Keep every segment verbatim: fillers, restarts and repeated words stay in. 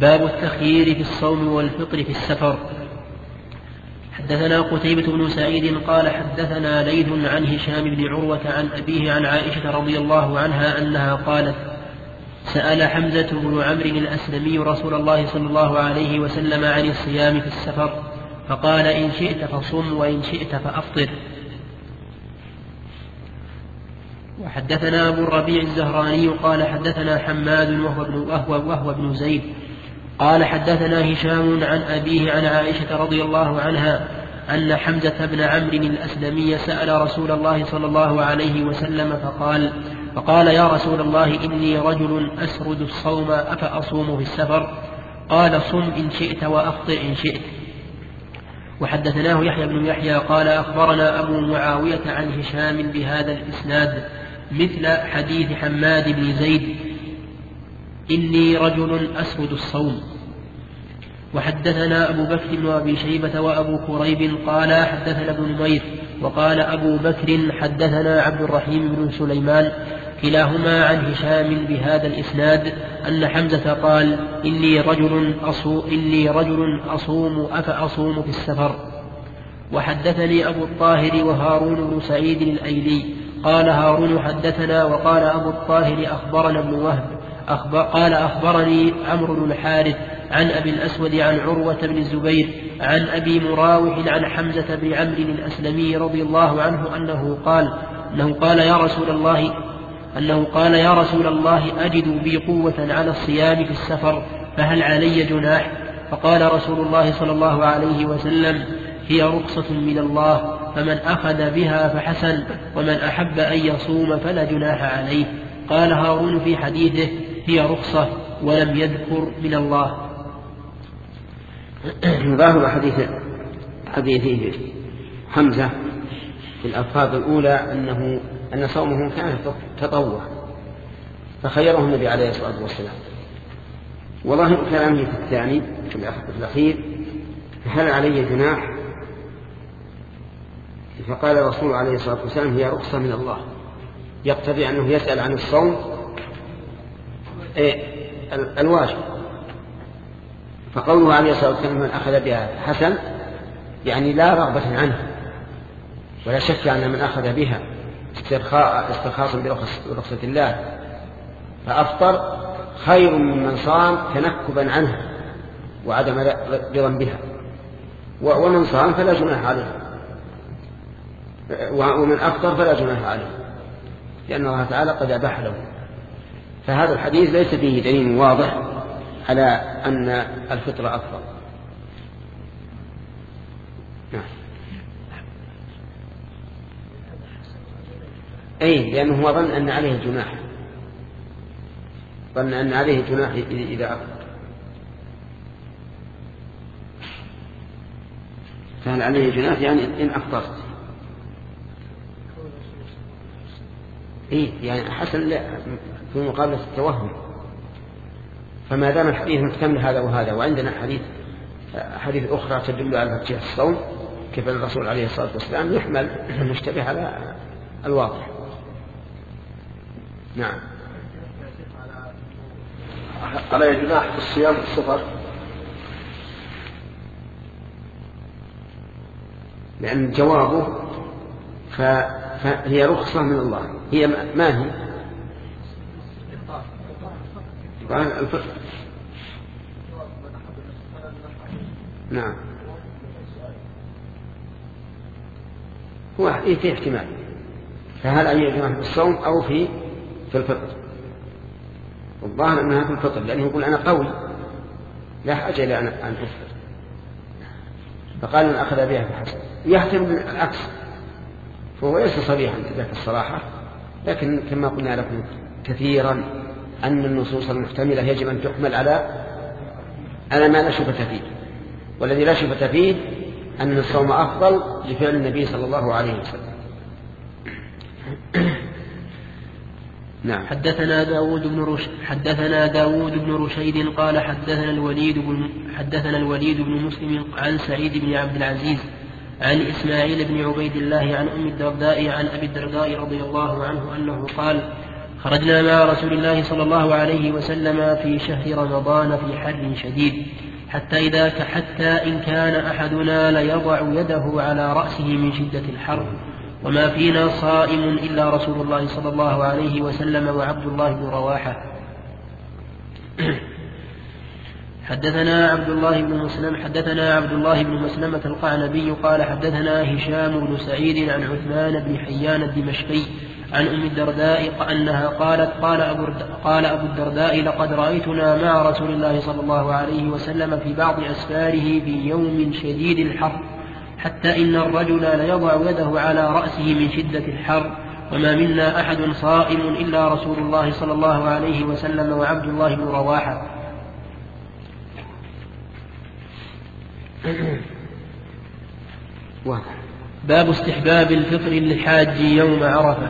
باب التخيير في الصوم والفطر في السفر. حدثنا قتيبة بن سعيد قال حدثنا ليث عن هشام بن عروة عن أبيه عن عائشة رضي الله عنها أنها قالت سأل حمزة بن عمرو الأسلمي رسول الله صلى الله عليه وسلم عن الصيام في السفر فقال إن شئت فصم وإن شئت فأفطر. وحدثنا أبو الربيع الزهراني قال حدثنا حماد وهو ابن, وهو وهو ابن زيد قال حدثنا هشام عن أبيه عن عائشة رضي الله عنها أن حمزة بن عمرو الأسلمي سأل رسول الله صلى الله عليه وسلم فقال فقال يا رسول الله إني رجل أسرد الصوم أفأصوم في السفر؟ قال صم إن شئت وأفطر إن شئت. وحدثناه يحيى بن يحيى قال أخبرنا أبو معاوية عن هشام بهذا الإسناد مثل حديث حماد بن زيد إني رجل أسرد الصوم. وحدثنا أبو بكر بن أبي شيبة وأبو كريب قال حدثنا ابن نمير وقال أبو بكر حدثنا عبد الرحيم بن سليمان كلاهما عن هشام بهذا الإسناد أن حمزة قال إني رجل أصوم, إني رجل أصوم أفأصوم في السفر. وحدثني أبو الطاهر وهارون بن سعيد الأيلي قال هارون حدثنا وقال أبو الطاهر أخبرنا ابن وهب أخبر قال أخبرني عمرو بن الحارث عن أبي الأسود عن عروة بن الزبير عن أبي مراوح عن حمزة بن عمرو الأسلمي رضي الله عنه أنه قال أنه قال يا رسول الله أنه قال يا رسول الله أجد بي قوة على الصيام في السفر فهل علي جناح؟ فقال رسول الله صلى الله عليه وسلم هي رخصة من الله فمن أخذ بها فحسن ومن أحب أن يصوم فلا جناح عليه. قال هارون في حديثه هي رخصة ولم يذكر من الله. ظاهر حديث حديث حمزة في الألفاظ الأولى أنه أن صومه كان تطوع فخيره النبي عليه الصلاة والسلام. وظاهر كلامه في الثاني في الأخير هل علي جناح؟ فقال الرسول عليه الصلاة والسلام هي رخصة من الله يقتضي أنه يسأل عن الصوم إيه الواجب. فقوله عليه الصلاة والسلام من أخذ بها حسن يعني لا رغبة عنه ولا شك أن من أخذ بها استرخاصا برخصة الله فأفطر خير ممن صام تنكبا عنها وعدم رضا بها. ومن صام فلا جناح عليه ومن أفطر فلا جناح عليه لأن الله تعالى قد أباح له. فهذا الحديث ليس فيه دليل واضح على أن الفطر أفضل. نعم. أي لأنه هو ظن أن عليه الجناح ظن أن عليه الجناح إذا أفطر فهل عليه الجناح يعني إن أفطرت إيه يعني حسن في مقابلة التوهم. فما دام الحديث محتمل هذا وهذا وعندنا حديث حديث أخرى تدل على ترجيح الصوم كيف الرسول عليه الصلاة والسلام يحمل المشتبه على الواضح. نعم. على جناح في الصيام في السفر لأن جوابه فهي رخصة من الله. هي ما هي الفطر. نعم هو في احتمال فهل أي جماعة في الصوم أو في في الفطر. والظاهر أنها في الفطر لأنه يقول أنا قوي لا حاجة إلى أن أفطر فقال أن أخذ بها فحسن. يحتمل العكس فهو ليس صريحا ذاك الصراحة لكن كما قلنا لكم كثيرا أن النصوص المحتملة يجب أن تحمل على على ما لا شبهة فيه والذي لا شبهة فيه أن الصوم أفضل لفعل النبي صلى الله عليه وسلم. نعم. حدثنا داود بن رش حدثنا داود بن رشيد قال حدثنا الوليد بن حدثنا الوليد بن مسلم عن سعيد بن عبد العزيز عن إسماعيل بن عبيد الله عن أم الدرداء عن أبي الدرداء رضي الله عنه أنه قال خرجنا مع رسول الله صلى الله عليه وسلم في شهر رمضان في حر شديد حتى إذا حتى إن كان أحدنا ليضع يده على رأسه من شدة الحر وما فينا صائم إلا رسول الله صلى الله عليه وسلم وعبد الله بن رواحة. حدثنا عبد الله بن مسلم حدثنا عبد الله بن مسلمة القعنبي قال حدثنا هشام بن سعيد عن عثمان بن حيان الدمشقي عن أم الدرداء أنها قالت قال أبو, قال أبو الدرداء لقد رأيتنا مع رسول الله صلى الله عليه وسلم في بعض أسفاره في يوم شديد الحر حتى إن الرجل ليضع يده على رأسه من شدة الحر وما منا أحد صائم إلا رسول الله صلى الله عليه وسلم وعبد الله بن رواحة. باب استحباب الفطر للحاج يوم عرفة.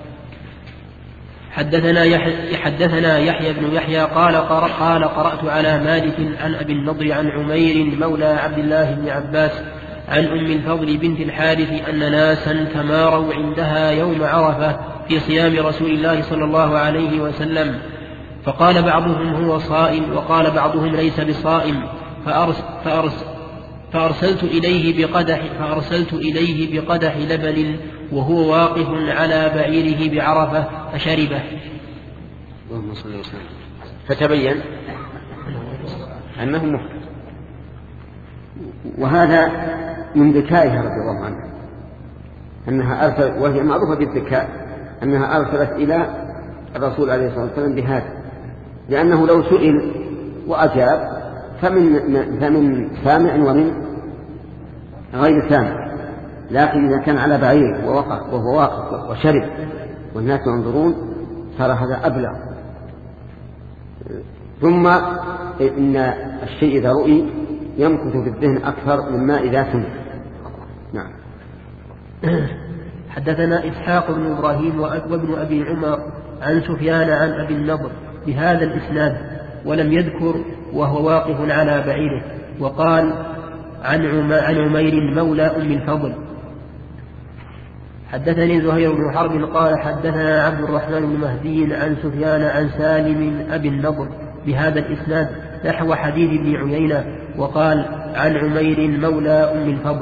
حدثنا يحيى, حدثنا يحيى بن يحيى قال, قال قرأت على مالك عن أبي النضر عن عمير مولى عبد الله بن عباس عن أم الفضل بنت الحارث أن ناسا تماروا عندها يوم عرفة في صيام رسول الله صلى الله عليه وسلم فقال بعضهم هو صائم وقال بعضهم ليس بصائم فأرس فأرس فأرسلت إليه بقدح, فأرسلت إليه بقدح لبن وهو واقف على بعيره بعرفة فشربه. فتبين أنه محدث، وهذا من ذكائها رضي الله عنها أنها أرسلت، وهي معروفة بالذكاء، أنها أرسلت إلى الرسول عليه الصلاة والسلام بهذا، لأنه لو سئل وأجاب فمن, فمن سامع ومن غير سامع، لكن إذا كان على بعير ووقف وهو واقف وشرب والناس ينظرون صار هذا أبلغ. ثم إن الشيء إذا رؤي يمكث في الذهن أكثر مما إذا سمع. نعم. حدثنا إسحاق بن إبراهيم وابن أبي عمر عن سفيان عن أبي النضر بهذا الإسناد ولم يذكر وهو واقف على بعيره، وقال عن عمير مولى أم الفضل. حدثني زهير بن حرب قال حدثنا عبد الرحمن بن مهدي عن سفيان عن سالم أبي النضر بهذا الإسناد نحو حديث ابن عيينة، وقال عن عمير مولى أم الفضل.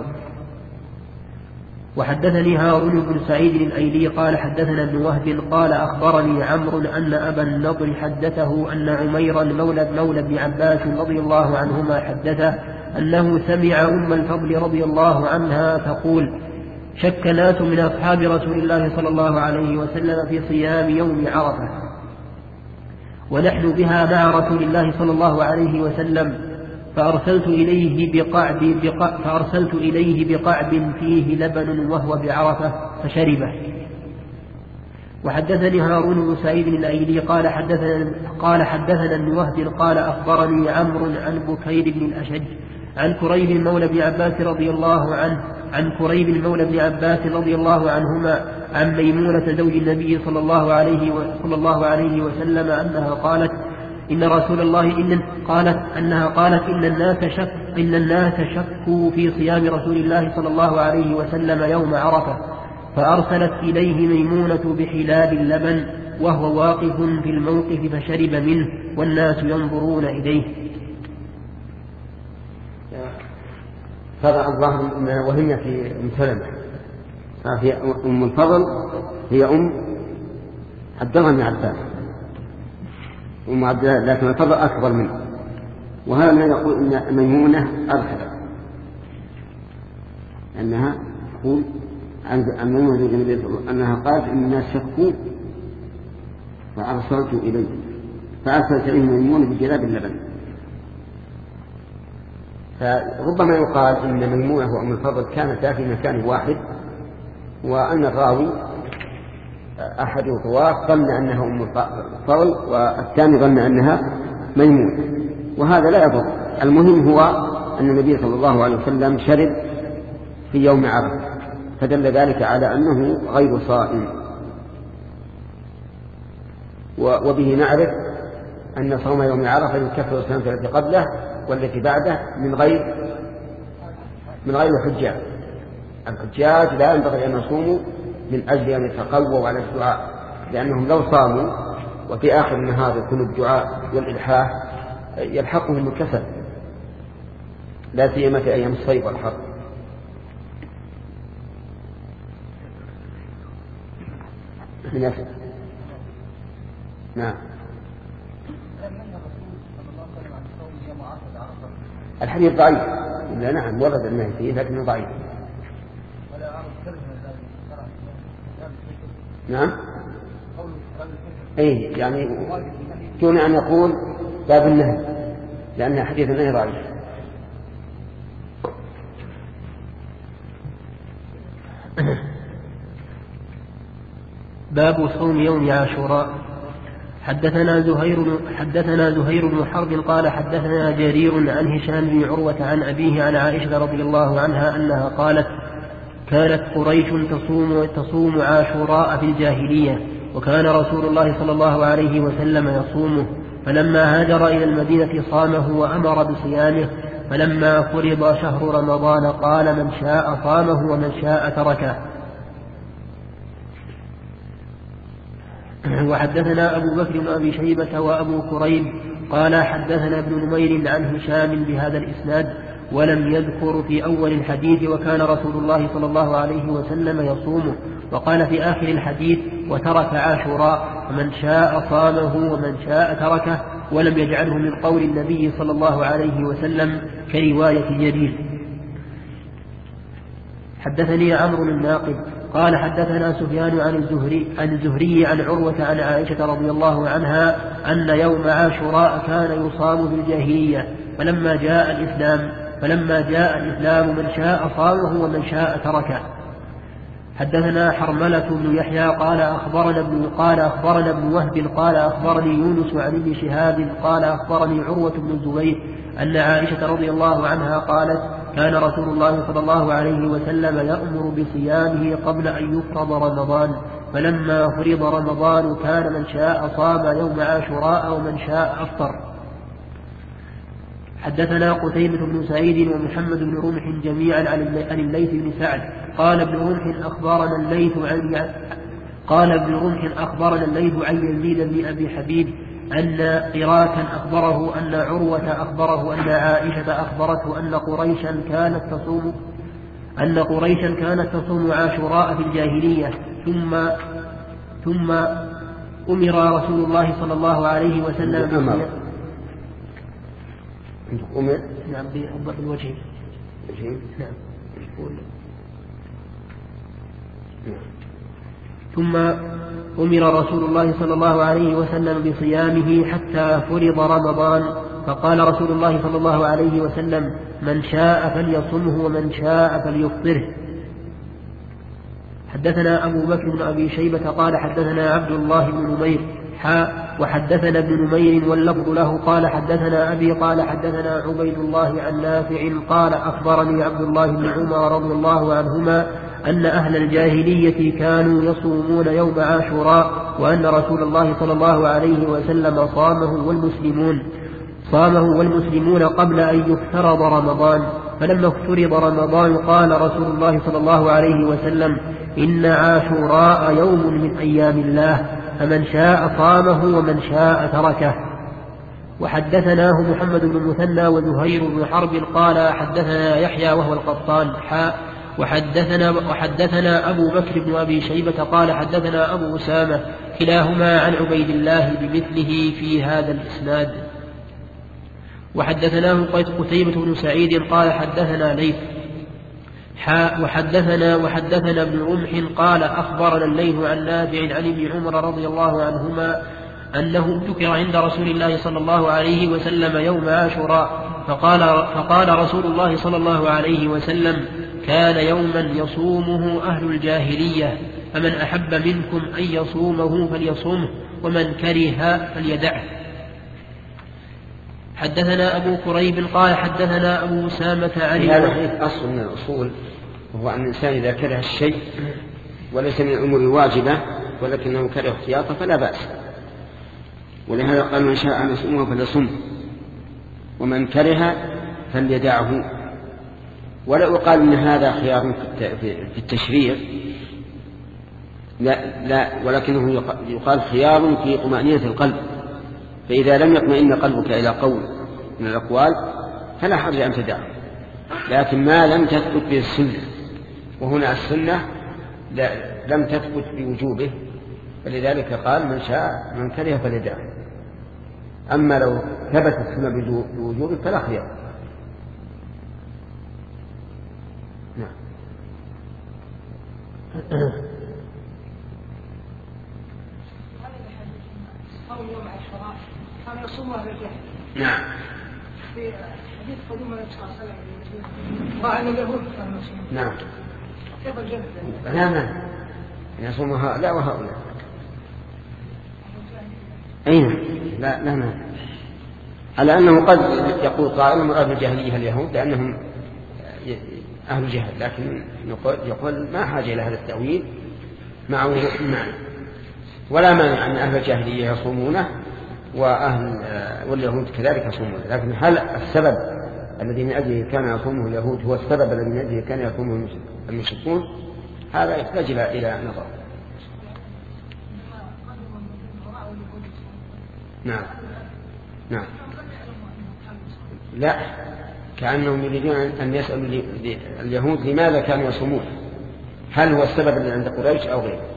وحدثني هارون بن سعيد الأيلي قال حدثنا ابن وهب قال أخبرني عمرو أن أبا النضر حدثه أن عميرا مولى مولى ابن عباس رضي الله عنهما حدثه أنه سمع أم الفضل رضي الله عنها تقول شك ناس من أصحاب رسول الله صلى الله عليه وسلم في صيام يوم عرفة ونحن بها مع رسول الله صلى الله عليه وسلم، فأرسلت إليه بقعب, بقعب, فأرسلت إليه بقعب فيه لبن وهو بعرفة فشربه. وحدثني هارون بن سعيد الأيلي قال حدثنا, قال حدثنا ابن وهب قال أخبرني عمرو عن بكير بن الأشج عن كريب مولى بن عباس رضي الله عنه عن كريب مولى بن عباس رضي الله عنهما عن ميمونة زوج النبي صلى الله عليه صلى الله عليه وسلم أنها قالت إن رسول الله إن قالت أنها قالت إن الناس شك إن الناس شكوا في صيام رسول الله صلى الله عليه وسلم يوم عرفة، فأرسلت إليه ميمونة بحلاب اللبن وهو واقف في الموقف فشرب منه والناس ينظرون إليه. فرع الله وهي في أم سلمة، فهي أم الفضل هي أم عبد الله بن عباس أم عبد الله، لكن الفضل أكبر منه. وهذا ما يقول إن ميمونة أرسلت أنها تقول عن ميمونة زوج النبي صلى الله عليه وسلم أنها قالت إن الناس شكوا فأرسلت إليه فأرسلت إليه ميمونة بجلاب اللبن. فربما يقال إن ميمونة وأم الفضل كانتا في مكان واحد، وأن الراوي أحد الرواة ظن أنها أم الفضل والثاني ظن أنها ميمونة، وهذا لا يضر. المهم هو أن النبي صلى الله عليه وسلم شرب في يوم عرفة، فدل ذلك على أنه غير صائم. وبه نعرف أن صوم يوم عرفة يكفر السنة التي قبله والتي بعده من غير من غير الحجاج. الحجاج لا ينبغي أن يصوموا من أجل أن يتقووا على الدعاء لأنهم لو صاموا وفي آخر النهار يكون الدعاء والإلحاح يلحقهم الكسل، لا سيما في أيام الصيف والحر. نعم. الحديث ضعيف. لا نعم ورد النهي فيه لكنه ضعيف. نعم. أي يعني دون أن يقول باب النهي، لأن حديث النهي ضعيف. باب صوم يوم عاشوراء. حدثنا زهير حدثنا زهير بن حرب قال حدثنا جرير عن هشام بن عروة عن أبيه عن عائشة رضي الله عنها أنها قالت: كانت قريش تصوم تصوم عاشوراء في الجاهلية، وكان رسول الله صلى الله عليه وسلم يصومه، فلما هاجر إلى المدينة صامه وأمر بصيامه، فلما فرض شهر رمضان قال: من شاء صامه ومن شاء تركه. وحدثنا أبو بكر بن أبي شيبة وأبو كريب قال حدثنا ابن نمير عن هشام بهذا الإسناد ولم يذكر في أول الحديث وكان رسول الله صلى الله عليه وسلم يصومه، وقال في آخر الحديث: وترك عاشوراء، ومن شاء صامه ومن شاء تركه، ولم يجعله من قول النبي صلى الله عليه وسلم كرواية جرير. حدثني عمرو الناقد قال حدثنا سفيان عن الزهري عن الزهري عن عروة عن عائشة رضي الله عنها أن يوم عاشوراء كان يصام في الجاهلية، فلما جاء الإسلام فلما جاء الإسلام من شاء صامه ومن شاء تركه. حدثنا حرملة بن يحيى قال أخبرنا ابن قال أخبرنا ابن وهب قال أخبرني يونس عن ابن شهاب قال أخبرني عروة بن الزبير أن عائشة رضي الله عنها قالت: كان رسول الله صلى الله عليه وسلم يأمر بصيامه قبل أن يفرض رمضان، فلما فرض رمضان كان من شاء صام يوم عاشوراء ومن شاء أفطر. حدثنا قتيبة بن سعيد ومحمد بن رمح جميعا عن الليث بن سعد قال ابن رمح أخبرنا الليث عن قال ابن رمح أخبرنا الليث عن يزيد بن أبي حبيب أن قراكا أخبره أن عروة أخبره أن عائشة أخبرته أن قريشا كانت تصوم أن قريشا كانت تصوم عاشوراء في الجاهلية، ثم ثم أمر رسول الله صلى الله عليه وسلم أمر أمر نعم بالوجه نعم ثم أمر رسول الله صلى الله عليه وسلم بصيامه حتى فرض رمضان، فقال رسول الله صلى الله عليه وسلم: من شاء فليصمه ومن شاء فليفطره. حدثنا أبو بكر بن أبي شيبة قال حدثنا عبد الله بن نمير حاء وحدثنا ابن نمير واللفظ له قال حدثنا أبي قال حدثنا عبيد الله عن نافع قال أخبرني عبد الله بن عمر رضي الله عنهما أن أهل الجاهلية كانوا يصومون يوم عاشوراء، وأن رسول الله صلى الله عليه وسلم صامه والمسلمون صامه والمسلمون قبل أن يفترض رمضان، فلما افترض رمضان قال رسول الله صلى الله عليه وسلم: إن عاشوراء يوم من أيام الله، فمن شاء صامه ومن شاء تركه. وحدثناه محمد بن المثنى وزهير بن حرب قال حدثنا يحيى وهو القطان حاء وحدثنا, وحدثنا أبو بكر بن أبي شيبة قال حدثنا أبو أسامة كلاهما عن عبيد الله بمثله في هذا الإسناد. وحدثناه قتيبة بن سعيد قال حدثنا ليث حاء وحدثنا وحدثنا ابن رمح قال أخبرنا الليث عن نافع عن ابن عمر رضي الله عنهما أنه ذكر عند رسول الله صلى الله عليه وسلم يوم عاشوراء، فقال, فقال رسول الله صلى الله عليه وسلم: كان يوما يصومه أهل الجاهلية، فمن أحب منكم أن يصومه فليصومه، ومن كره فليدعه. حدثنا أبو كريب قال حدثنا أبو أسامة عن هذا أصل من الأصول، وهو أن الإنسان إذا كره الشيء وليس من الأمور الواجبة ولكنه كره احتياطه فلا بأس، ولهذا قال: من شاء أن يصومه فليصومه ومن كره فليدعه. ولا يقال إن هذا خيار في التشريع، لا, لا ولكنه يقال خيار في طمأنينة القلب، فإذا لم يطمئن قلبك إلى قول من الأقوال فلا حرج أن تدعه، لكن ما لم تثبت به السنة، وهنا السنة لم تثبت بوجوبه، فلذلك قال من شاء من كره فليدعه. أما لو ثبت السنة بوجوبه فلا خيار. نعم. كان يصوم أهل الجهل. نعم. في حديث قدوم النبي صلى الله عليه وسلم ضاع أن اليهود كانوا يصومون. نعم. كيف الجهل؟ لا لا يصوم هؤلاء وهؤلاء. أين؟ لا لا ما. على أنه قد يقول قائل مراد الجاهلية اليهود لأنهم أهل جهل، لكن يقول ما حاجة إلى هذا التأويل مع وضوح المعنى. ولا مانع أن أهل الجاهلية يصومونه وأهل واليهود كذلك يصومون، لكن هل السبب الذي من أجله كان يصومه اليهود هو السبب الذي من أجله كان يصومه المشركون؟ هذا يحتاج إلى نظر. نعم نعم. لا، كأنهم يريدون أن يسألوا اليهود لماذا كانوا يصومون، هل هو السبب اللي عند قريش أو غيره.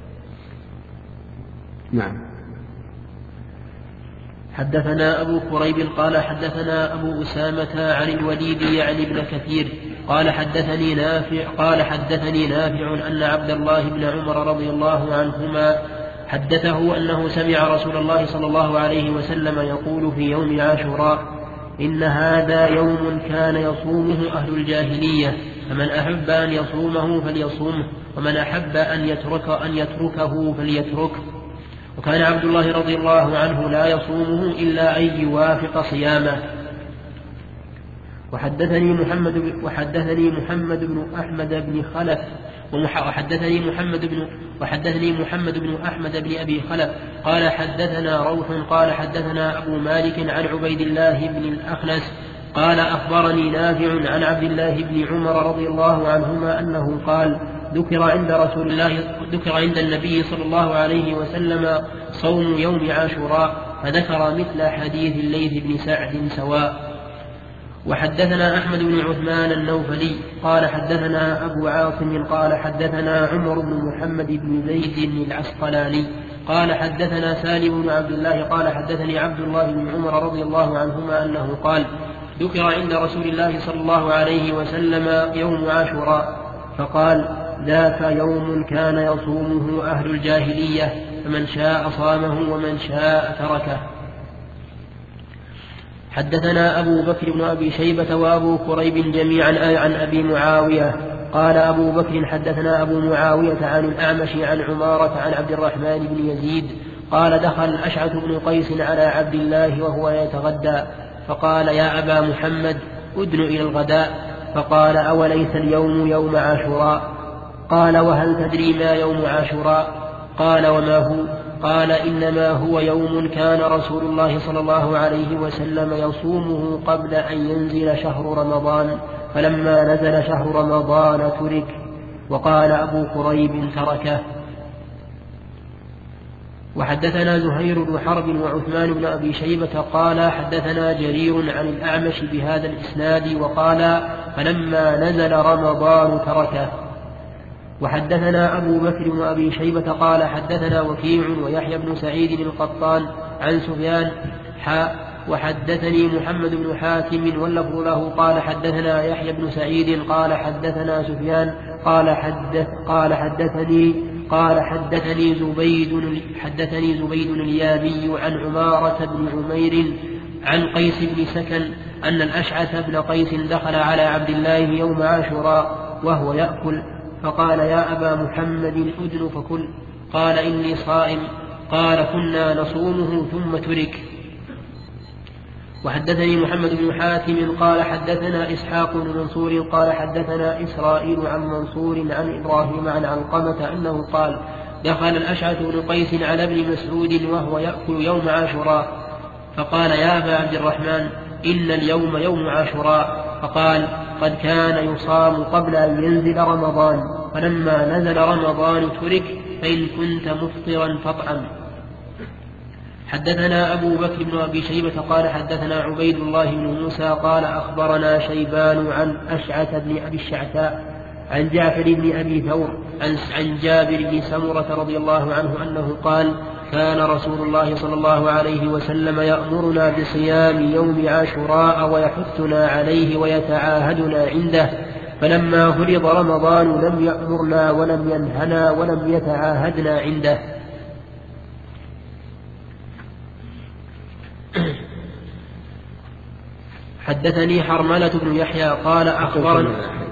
نعم. حدثنا أبو كريب قال حدثنا أبو أسامة عن الوليد يعني ابن كثير قال حدثني نافع قال حدثني نافع أن عبد الله بن عمر رضي الله عنهما حدثه أنه سمع رسول الله صلى الله عليه وسلم يقول في يوم عاشوراء: إن هذا يوم كان يصومه أهل الجاهلية، فمن أحب أن يصومه فليصومه، ومن أحب أن يترك أن يتركه فليتركه. وكان عبد الله رضي الله عنه لا يصومه إلا أن يوافق صيامه. وحدثني محمد وحدثني محمد بن أحمد بن خلف وحدثني محمد بن وحدثني محمد بن أحمد بن أبي خلف قال حدثنا روح قال حدثنا أبو مالك عن عبيد الله بن الأخنس قال أخبرني نافع عن عبد الله بن عمر رضي الله عنهما أنه قال: ذكر عند رسول الله ذكر عند النبي صلى الله عليه وسلم صوم يوم عاشوراء، فذكر مثل حديث الليث بن سعد سواء. وحدثنا أحمد بن عثمان النوفلي قال حدثنا أبو عاصم قال حدثنا عمر بن محمد بن زيد العسقلاني قال حدثنا سالم بن عبد الله قال حدثني عبد الله بن عمر رضي الله عنهما أنه قال: ذكر عند رسول الله صلى الله عليه وسلم يوم عاشوراء، فقال: ذاك يوم كان يصومه أهل الجاهلية، فمن شاء صامه ومن شاء تركه. حدثنا أبو بكر بن أبي شيبة وأبو كريب جميعا عن أبي معاوية قال أبو بكر حدثنا أبو معاوية عن الأعمش عن عمارة عن عبد الرحمن بن يزيد قال: دخل الأشعث بن قيس على عبد الله وهو يتغدى، فقال: يا أبا محمد أدن إلى الغداء. فقال: أوليس اليوم يوم عاشوراء؟ قال: وهل تدري ما يوم عاشوراء؟ قال: وما هو؟ قال: إنما هو يوم كان رسول الله صلى الله عليه وسلم يصومه قبل أن ينزل شهر رمضان، فلما نزل شهر رمضان ترك. وقال أبو كريب: تركه. وحدثنا زهير بن حرب وعثمان بن أبي شيبة قال حدثنا جرير عن الأعمش بهذا الإسناد وقال: فلما نزل رمضان تركه. وحدثنا أبو بكر بن أبي شيبة قال حدثنا وكيع ويحيى بن سعيد القطان عن سفيان حاء وحدثني محمد بن حاتم واللفظ له قال حدثنا يحيى بن سعيد قال حدثنا سفيان قال حدث قال حدثني قال حدثني زبيد حدثني زبيد اليامي عن عمارة بن عمير عن قيس بن سكن أن الأشعث بن قيس دخل على عبد الله يوم عاشوراء وهو يأكل، فقال: يا أبا محمد أدن فكل. قال: إني صائم. قال: كنا نصومه ثم ترك. وحدثني محمد بن حاتم قال حدثنا إسحاق بن منصور قال حدثنا إسرائيل عن منصور عن إبراهيم عن علقمة أنه قال: دخل الأشعث بن قيس على ابن مسعود وهو يأكل يوم عاشوراء، فقال: يا أبا عبد الرحمن إن اليوم يوم عاشوراء. فقال: قد كان يصام قبل أن ينزل رمضان. فلما نزل رمضان ترك فإن كنت مفطرا فاطعم. حدثنا أبو بكر بن أبي شيبة قال حدثنا عبيد الله بن موسى قال أخبرنا شيبان عن أشعث بن أبي الشعثاء عن جعفر بن أبي ثور عن جابر بن سمرة رضي الله عنه أنه قال كان رسول الله صلى الله عليه وسلم يأمرنا بصيام يوم عاشوراء ويحثنا عليه ويتعاهدنا عنده، فلما فرض رمضان لم يأمرنا ولم ينهنا ولم يتعاهدنا عنده. حدثني حرملة بن يحيى قال أخبرنا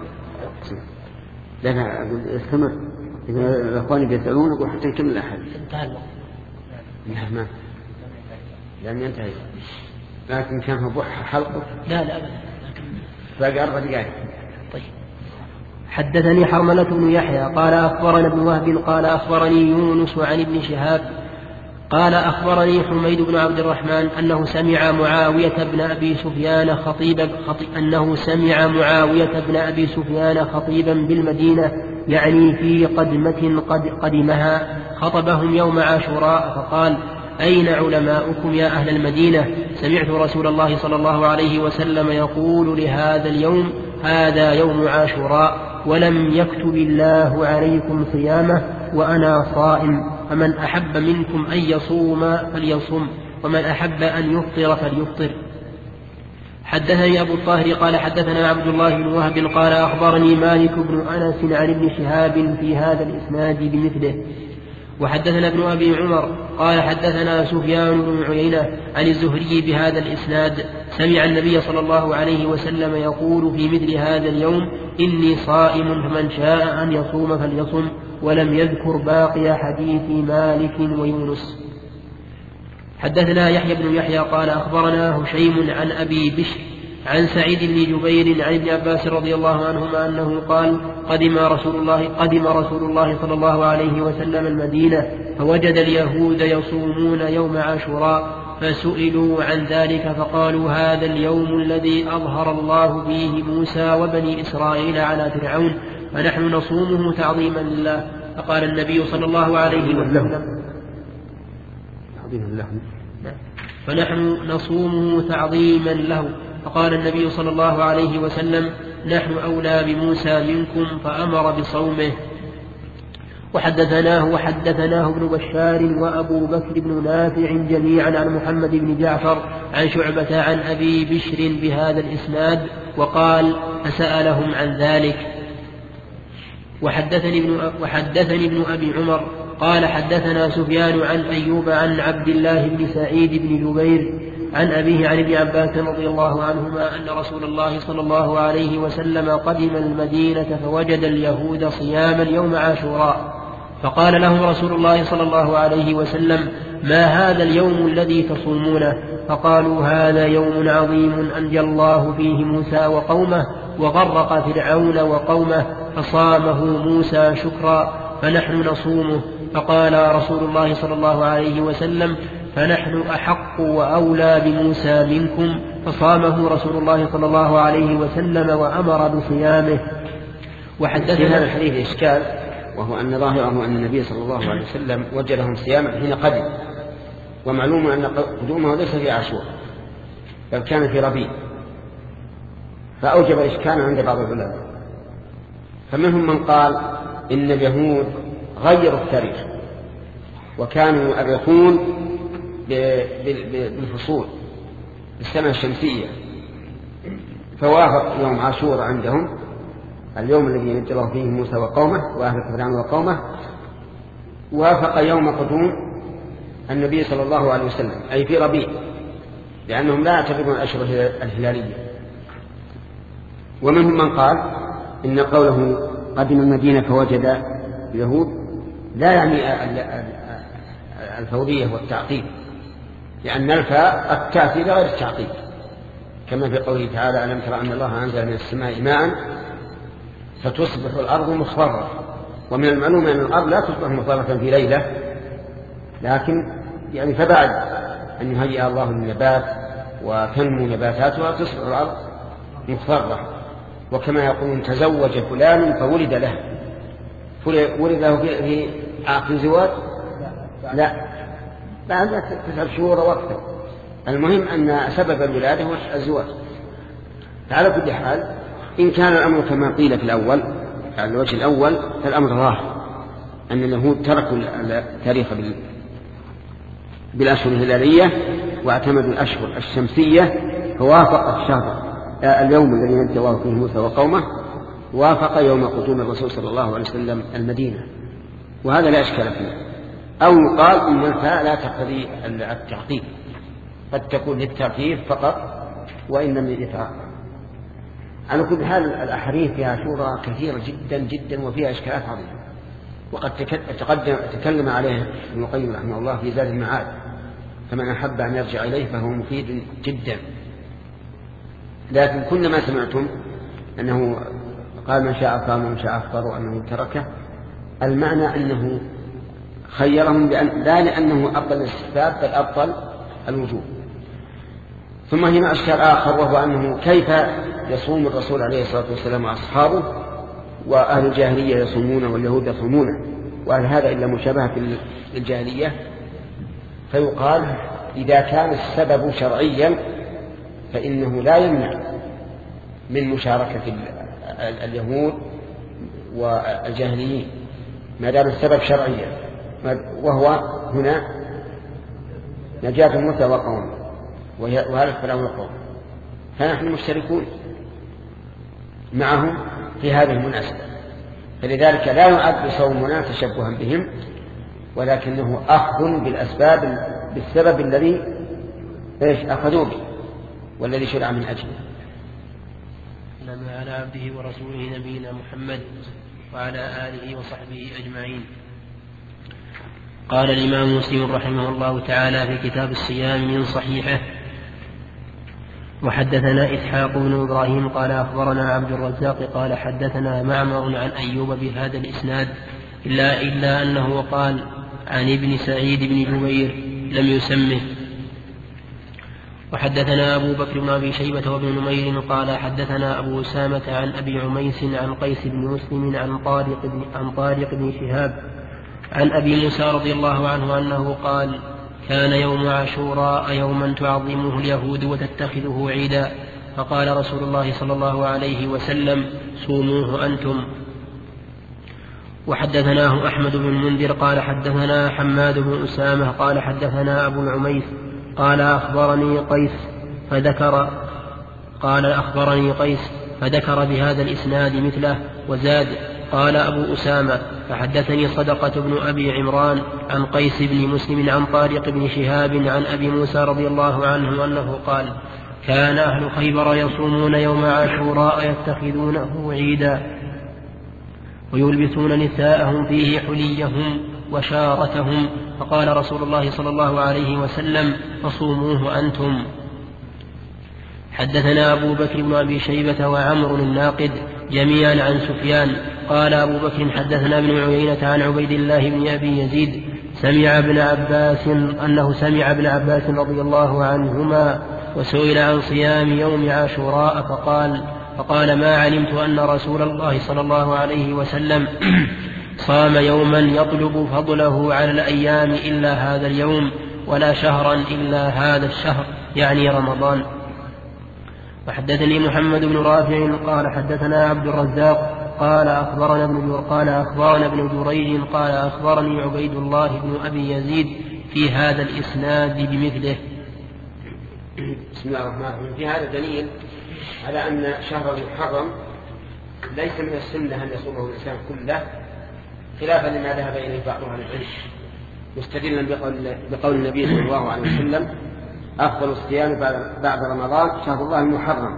لا لا أقول استمر إذا الأخوان بيسألون أقول حتى نكمل الأحد. انتهى الوقت. لا ما لم ينتهي لكن كان مبوح حلقه. لا لا أبدا. باقي أربع دقائق. طيب. حدثني حرملة بن يحيى قال أخبرنا ابن وهب قال أخبرني يونس عن ابن شهاب قال أخبرني حميد بن عبد الرحمن أنه سمع معاوية بن أبي سفيان خطيبا خطي أنه سمع معاوية بن أبي سفيان خطيبا بالمدينة يعني في قدمة قد قدمها خطبهم يوم عاشوراء فقال أين علماؤكم يا أهل المدينة؟ سمعت رسول الله صلى الله عليه وسلم يقول لهذا اليوم هذا يوم عاشوراء ولم يكتب الله عليكم صيامه وأنا صائم، فمن أحب منكم أن يصوم فليصم ومن أحب أن يفطر فليفطر. حدثني أبو الطاهر قال حدثنا عبد الله بن وهب قال أخبرني مالك بن أنس عن ابن شهاب في هذا الإسناد بمثله. وحدثنا ابن أبي عمر قال حدثنا سفيان بن عيينة عن الزهري بهذا الإسناد سمع النبي صلى الله عليه وسلم يقول في مثل هذا اليوم إني صائم فمن شاء أن يصوم فليصم، ولم يذكر باقي حديث مالك ويونس. حدثنا يحيى بن يحيى قال أخبرنا هشيم عن أبي بشر عن سعيد بن جبير عن ابن عباس رضي الله عنهما أنه قال قدم رسول الله قدم رسول الله صلى الله عليه وسلم المدينة فوجد اليهود يصومون يوم عاشوراء فسئلوا عن ذلك فقالوا هذا اليوم الذي أظهر الله فيه موسى وبني إسرائيل على فرعون فنحن نصومه تعظيما لله. فقال النبي صلى الله عليه وسلم فنحن نصومه تعظيما له. فقال النبي صلى الله عليه وسلم نحن أولى بموسى منكم فأمر بصومه. وحدثناه وحدثناه ابن بشار وأبو بكر بن نافع جميعا عن محمد بن جعفر عن شعبة عن أبي بشر بهذا الإسناد وقال فسألهم عن ذلك. وحدثني ابن, وحدثني ابن أبي عمر قال حدثنا سفيان عن أيوب عن عبد الله بن سعيد بن جبير عن أبيه عن ابن عباس رضي الله عنهما أن رسول الله صلى الله عليه وسلم قدم المدينة فوجد اليهود صياما يوم عاشوراء فقال لهم رسول الله صلى الله عليه وسلم ما هذا اليوم الذي تصومونه؟ فقالوا هذا يوم عظيم أنجى الله فيه موسى وقومه وغرق فرعون وقومه فصامه موسى شكرا فنحن نصومه. فقال رسول الله صلى الله عليه وسلم فنحن أحق وأولى بموسى منكم فصامه رسول الله صلى الله عليه وسلم وأمر بصيامه. وحدثنا هذا الحديث إشكال وهو أن ظاهره أن النبي صلى الله عليه وسلم وجدهم صياما حين قدم، ومعلوم أن قدومه ليس في عاشور بل كان في ربيع، فأوجب إشكالا عند بعض العلماء. فمنهم من قال إن اليهود غيروا التاريخ وكانوا يؤرخون بالفصول بالسنة الشمسية، فوافق يوم عاشور عندهم اليوم الذي نجى الله فيه موسى وقومه وأهل فرعون وقومه، وافق يوم قدوم النبي صلى الله عليه وسلم أي في ربيع، لأنهم لا يعتبرون الأشهر الهلالية. ومنهم من قال إن قوله قدم المدينة فوجد اليهود لا يعني الفورية والتعقيد، لأن الفاء قد تأتي لغير التعقيد، كما في قوله تعالى ألم ترى أن الله أنزل من السماء ماء فتصبح الأرض مخضرة. ومن المعلوم أن الأرض لا تصبح مخضرة في ليلة، لكن يعني فبعد أن يهيئ الله النبات وتنمو نباتاتها تصبح الأرض مخضرة. وكما يقولون تزوج فلان فولد له، ولد له في عقد زواج؟ لا، بعد تسع شهور وقته. المهم أن سبب الولادة هو الزواج. على كل حال إن كان الأمر كما قيل في الأول على الوجه الأول فالأمر ظاهر أن اليهود تركوا التاريخ بالأشهر الهلالية واعتمدوا الأشهر الشمسية، فوافق الشهر اليوم الذي نجى الله فيه موسى وقومه وافق يوم قدوم الرسول صلى الله عليه وسلم المدينة، وهذا لا إشكال فيه. أو يقال إن الفاء لا تقتضي التعقيب، قد تكون للترتيب فقط وإن لم يتعقب. على كل حال الأحاديث في عاشوراء كثيرة جدا جدا وفيها إشكالات عظيمة، وقد تقدم تكلم عليها ابن القيم رحمه الله في زاد المعاد، فمن أحب أن يرجع إليه فهو مفيد جدا. لكن كل ما سمعتم أنه قال من شاء قام ومن شاء أفطر وأنه تركه، المعنى أنه خيرهم بأن لا لأنه أبطل الاستحباب بل أبطل الوجوب. ثم هنا أشكال آخر، وهو أنه كيف يصوم الرسول عليه الصلاة والسلام وأصحابه وأهل الجاهلية يصومون واليهود يصومون، وهل هذا إلا مشابهة في الجاهلية؟ فيقال إذا كان السبب شرعيا فإنه لا يمنع من مشاركة اليهود والجاهليين ما دام السبب شرعيا، وهو هنا نجاة موسى وقومه وهلك فرعون وقومه، فنحن مشتركون معهم في هذه المناسبة، فلذلك لا يعد صومنا تشبها بهم، ولكنه أخذ بالأسباب بالسبب الذي إيش أخذوا به والذي شرع من أجله. على عبده ورسوله نبينا محمد وعلى آله وصحبه أجمعين. قال الإمام مسلم رحمه الله تعالى في كتاب الصيام من صحيحه: وحدثنا إسحاق بن إبراهيم قال أخبرنا عبد الرزاق قال حدثنا معمر عن أيوب بهذا الإسناد إلا, إلا أنه قال عن ابن سعيد بن جبير لم يسمه. وحدثنا أبو بكر بن أبي شيبة وابن نمير قال حدثنا أبو أسامة عن أبي عميس عن قيس بن مسلم عن طارق بن, عن طارق بن شهاب عن أبي موسى رضي الله عنه أنه قال: كان يوم عاشوراء يوما تعظمه اليهود وتتخذه عيدا، فقال رسول الله صلى الله عليه وسلم: صوموه أنتم. وحدثناه أحمد بن المنذر قال حدثنا حماد بن أسامة قال حدثنا أبو العميس قال أخبرني قيس فذكر قال أخبرني قيس فذكر بهذا الإسناد مثله وزاد. قال أبو أسامة: فحدثني صدقة بن أبي عمران عن قيس بن مسلم عن طارق بن شهاب عن أبي موسى رضي الله عنه أنه قال: كان أهل خيبر يصومون يوم عاشوراء يتخذونه عيدا ويلبسون نساءهم فيه حليهم وشارتهم، فقال رسول الله صلى الله عليه وسلم: فصوموه أنتم. حدثنا أبو بكر بن أبي شيبة وعمر الناقد جميعا عن سفيان قال أبو بكر حدثنا ابن عيينة عن عبيد الله بن أبي يزيد سمع ابن عباس أنه سمع ابن عباس رضي الله عنهما وسئل عن صيام يوم عاشوراء فقال فقال ما علمت أن رسول الله صلى الله عليه وسلم صام يوما يطلب فضله على الأيام إلا هذا اليوم ولا شهرا إلا هذا الشهر، يعني رمضان. وحدثني محمد بن رافع قال حدثنا عبد الرزاق قال أخبرنا ابن قال أخبرنا ابن جريج قال أخبرني عبيد الله بن أبي يزيد في هذا الإسناد بمثله. بسم الله الرحمن الرحيم. في هذا دليل على أن شهر المحرم ليس من السنة أن يصومه الإنسان كله، خلافا لما ذهب إليه بعض أهل العلم، مستدلا بقول, بقول النبي صلى الله عليه وسلم: أفضل الصيام بعد رمضان شهر الله المحرم.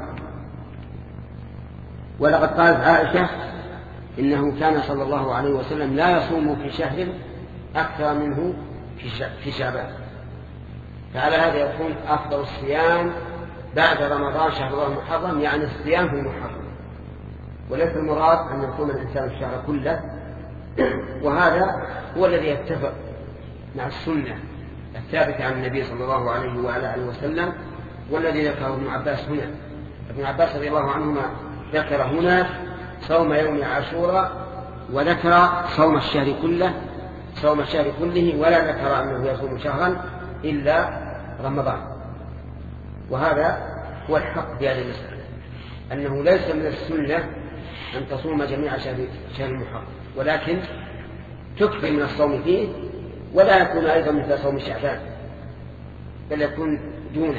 ولقد قالت عائشة إنه كان صلى الله عليه وسلم لا يصوم في شهر أكثر منه في شعبان، فعلى هذا يكون أفضل الصيام بعد رمضان شهر الله المحرم، يعني الصيام في المحرم، وليس المراد أن يصوم الإنسان الشهر كله. وهذا هو الذي يتفق مع السنة الثابتة عن النبي صلى الله عليه وعلى آله وسلم، والذي ذكره ابن عباس هنا. ابن عباس رضي الله عنهما ذكر هنا صوم يوم عاشوراء وذكر صوم الشهر كله صوم الشهر كله ولا ذكر أنه يصوم شهرا إلا رمضان. وهذا هو الحق في هذه المسألة، أنه ليس من السنة أن تصوم جميع شهر المحرم، ولكن تكفي من الصوم فيه، ولا يكون أيضا مثل صوم شعبان بل يكون دونه.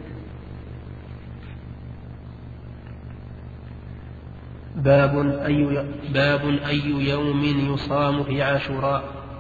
باب أي, باب أي يوم يصام في عاشوراء.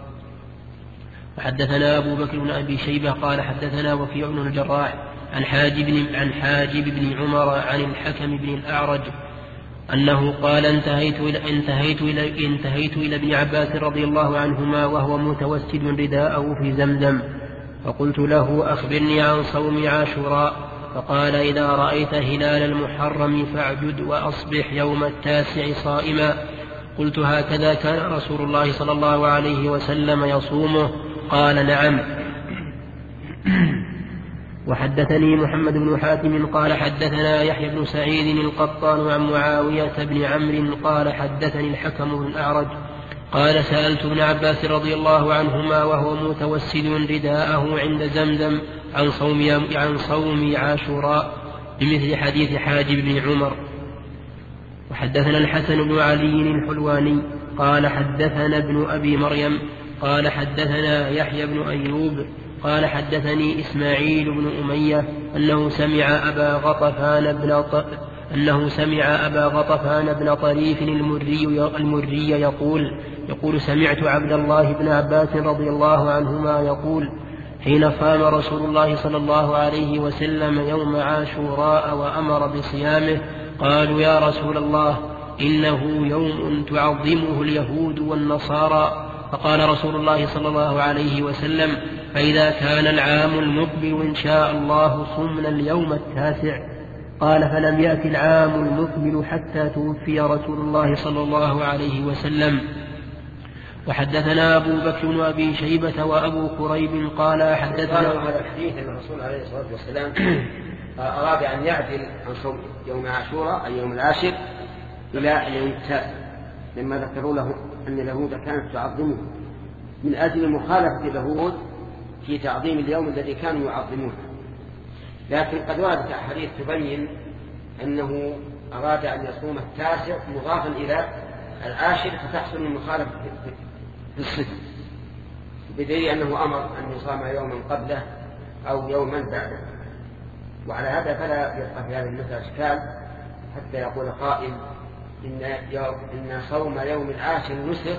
وحدثنا أبو بكر بن أبي شيبة قال حدثنا وكيع بن الجراح عن حاجب عن حاجب بن عمر عن الحكم بن الأعرج أنه قال انتهيت إلى, انتهيت إلى, انتهيت إلى ابن عباس رضي الله عنهما وهو متوسد رداءه في زمزم، فقلت له أخبرني عن صوم عاشوراء، فقال إذا رأيت هلال المحرم فاعجد وأصبح يوم التاسع صائما. قلت هكذا كان رسول الله صلى الله عليه وسلم يصومه؟ قال نعم. وحدثني محمد بن حاتم قال حدثنا يحيى بن سعيد القطان عن معاوية بن عمرو قال حدثني الحكم بن الأعرج قال سألت ابن عباس رضي الله عنهما وهو متوسد رداءه عند زمزم عن صوم, عن صوم عاشوراء بمثل حديث حاجب بن عمر. وحدثنا الحسن بن علي الحلواني قال حدثنا ابن أبي مريم قال حدثنا يحيى بن أيوب قال حدثني إسماعيل بن أمية أنه سمع أبا غطفان بن أنه سمع أبا غطفان بن طريف المري, المري يقول يقول سمعت عبد الله بن عباس رضي الله عنهما يقول حين صام رسول الله صلى الله عليه وسلم يوم عاشوراء وأمر بصيامه قالوا يا رسول الله إنه يوم تعظمه اليهود والنصارى، فقال رسول الله صلى الله عليه وسلم فإذا كان العام المقبل إن شاء الله صمنا اليوم التاسع. قال فلم يأت العام المقبل حتى توفي رسول الله صلى الله عليه وسلم. وحدثنا أبو بكر وأبي شيبة وأبو كريب قال حدثنا هذا الحديث أن الرسول عليه الصلاة والسلام أراد أن يعدل عن صوم يوم عاشوراء أي يوم العاشر إلى اليوم التاسع، لما ذكروا له أن اليهود كانت تعظمه من أجل مخالفة اليهود في تعظيم اليوم الذي كانوا يعظمونه. لكن قد وردت أحاديث تبين أنه أراد أن يصوم التاسع مضافا إلى العاشر فتحصل المخالفة في الصفة، بدليل أنه أمر أن يصام يوما قبله أو يوما بعده. وعلى هذا فلا يبقى في هذا المثل إشكال حتى يقول قائل إن, إن صوم يوم العاشر نسخ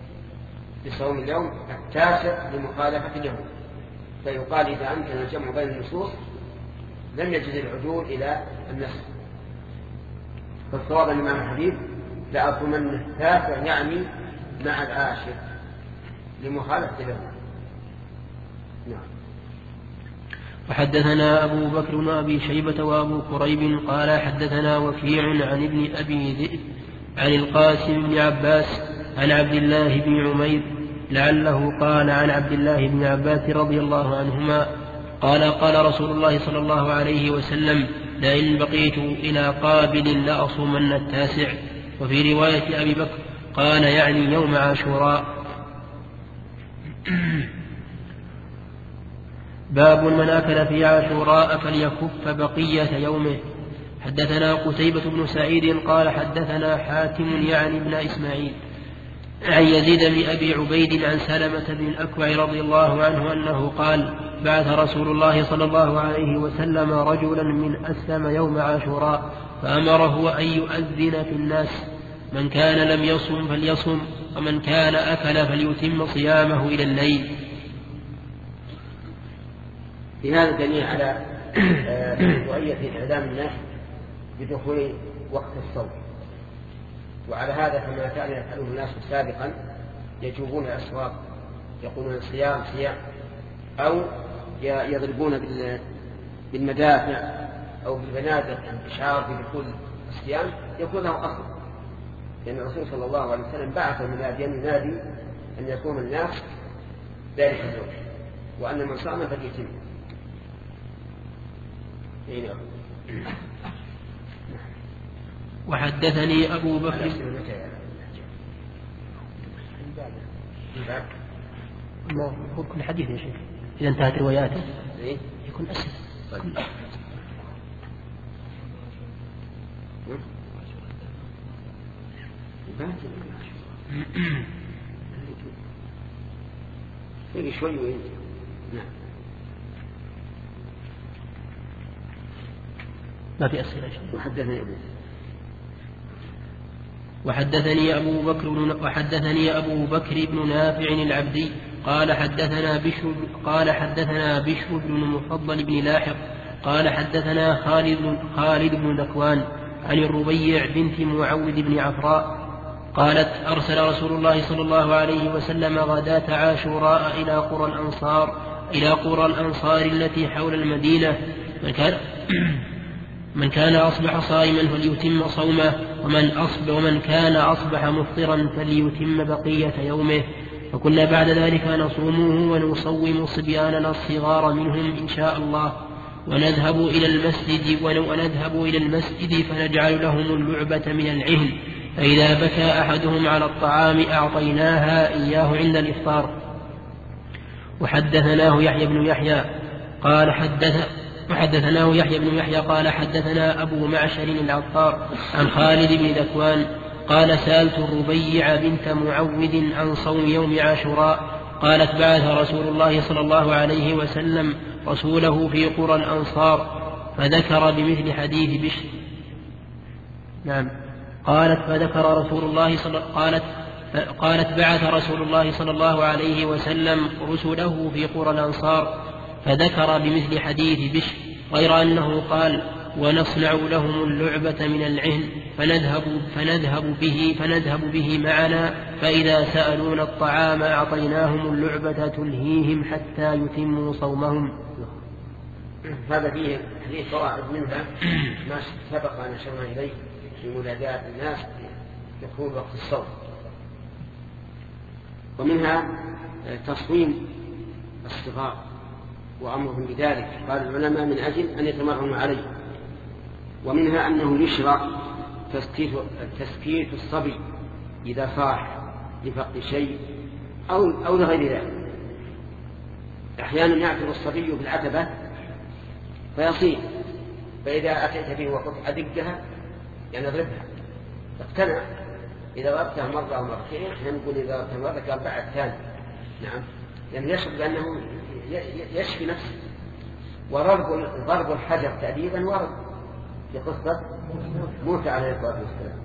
بصوم اليوم التاسع لمخالفة اليهود، فيقال إذا أمكن الجمع بين النصوص لم يجد العدول إلى النسخ. فالصواب الإمام الحديث لأصومن التاسع يعني مع العاشر لمخالفة اليهود. نعم. وحدثنا أبو بكر وأبي شيبة وأبو كريب قال حدثنا وكيع عن ابن أبي ذئب عن القاسم بن عباس عن عبد الله بن عمير لعله قال عن عبد الله بن عباس رضي الله عنهما قال قال رسول الله صلى الله عليه وسلم لئن بقيت إلى قابل لأصومن التاسع. وفي رواية أبي بكر قال يعني يوم عاشوراء. باب من أكل في عاشوراء فليكف بقية يومه. حدثنا قتيبة بن سعيد قال حدثنا حاتم يعني ابن إسماعيل عن يزيد بن أبي عبيد عن سلمة بن الأكوع رضي الله عنه أنه قال بعث رسول الله صلى الله عليه وسلم رجلا من أسلم يوم عاشوراء فأمره أن يؤذن في الناس من كان لم يصم فليصم ومن كان أكل فليتم صيامه إلى الليل. في هذا دليل على مشروعية إعلام الناس بدخول وقت الصوم، وعلى هذا كما كان يفعله الناس سابقا يجوبون الأسواق يقولون صيام صيام أو يضربون بالمدافع أو بالبنادق إشعار بدخول الصيام يكون له أصل، لأن الرسول صلى الله عليه وسلم بعث مناديا ينادي أن يصوم الناس ذلك اليوم وأن من صام فليتم. وحدثني أبو بكر بعد ما هو كل حديث يا شيخ إذا انتهت رواياته إيه؟ يكون أسهل. طيب. باقي شوي وين؟ نعم. ما في أسئلة شيء. وحدثني أبو وحدثني أبو بكر بن وحدثني أبو بكر بن نافع العبدي قال حدثنا بشر قال حدثنا بشر بن المفضل بن لاحق قال حدثنا خالد خالد بن ذكوان عن الربيع بنت معوذ بن عفراء قالت أرسل رسول الله صلى الله عليه وسلم غداة عاشوراء إلى قرى الأنصار إلى قرى الأنصار التي حول المدينة من كان من كان أصبح صائما فليتم صومه ومن أصبح ومن كان أصبح مفطرا فليتم بقية يومه فكنا بعد ذلك نصومه ونصوم صبياننا الصغار منهم إن شاء الله ونذهب إلى المسجد ونذهب إلى المسجد فنجعل لهم اللعبة من العهن فإذا بكى أحدهم على الطعام أعطيناها إياه عند الإفطار. وحدثناه يحيى بن يحيى قال حدث وحدثناه يحيى بن يحيى قال حدثنا أبو معشر العطار عن خالد بن ذكوان قال سألت الربيع بنت معوذ عن صوم يوم عاشوراء قالت بعث رسول الله صلى الله عليه وسلم رسوله في قرى الأنصار فذكر بمثل حديث بشر. نعم. قالت فذكر رسول الله صلى قالت قالت بعث رسول الله صلى الله عليه وسلم رسله في قرى الأنصار فذكر بمثل حديث بشر غير أنه قال ونصنع لهم اللعبة من العهن فنذهب, فنذهب, به, فنذهب به معنا فإذا سألون الطعام أعطيناهم اللعبة تلهيهم حتى يتموا صومهم. هذا فيه حديث فوائد منها ما سبق أن أشرنا إليه في منادات الناس يكون وقت الصوم ومنها تصويم الصغار وأمرهم بذلك قال العلماء من أجل أن يتمرنوا عليه. ومنها أنه يشرع تسكيت الصبي إذا صاح لفقد شيء أو, أو لغير ذلك. أحيانا يعثر الصبي بالعتبة فيصيح فإذا أتيت به وقلت أدقها يعني اضربها اقتنع. إذا ضربتها مرة أو مرتين نقول إذا ضربتها مرة قال بعد ثاني. نعم يعني يشعر بأنه يشفي نفسه. وضرب الحجر تأديبا ورد في قصة موسى عليه الصلاة والسلام.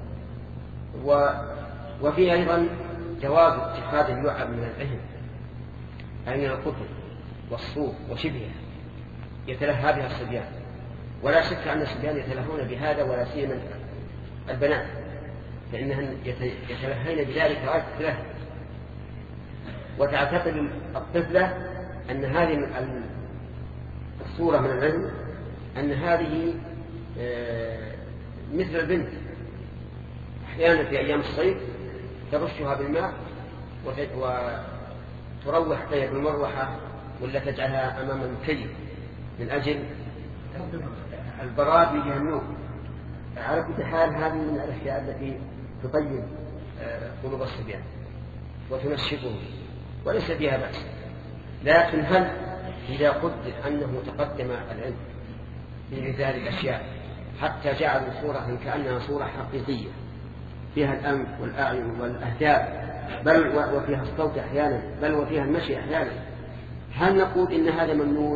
وفي أيضا جواز اتخاذ اللعب من العهن أي من القطن والصوف وشبهها يتلهى بها الصبيان. ولا شك أن الصبيان يتلهون بهذا ولا سيما البنات فإنهن يتلهين بذلك غاية التلهي. وتعتقد الطفلة أن هذه الصورة من العلم أن هذه مثل البنت. أحيانا في أيام الصيف ترشها بالماء وتروح طيب المروحة ولا تجعلها أمام المكيف من أجل البراد من النوم. على كل حال هذه من الأشياء التي تطيب قلوب الصبيان وتنشطهم وليس فيها بأس. لكن هل إذا قدر أنه تقدم العلم في هذه الأشياء حتى جعلوا صورة كأنها صورة حقيقية فيها الأنف والأعين والأهداف بل وفيها الصوت أحيانا بل وفيها المشي أحيانا، هل نقول إن هذا ممنوع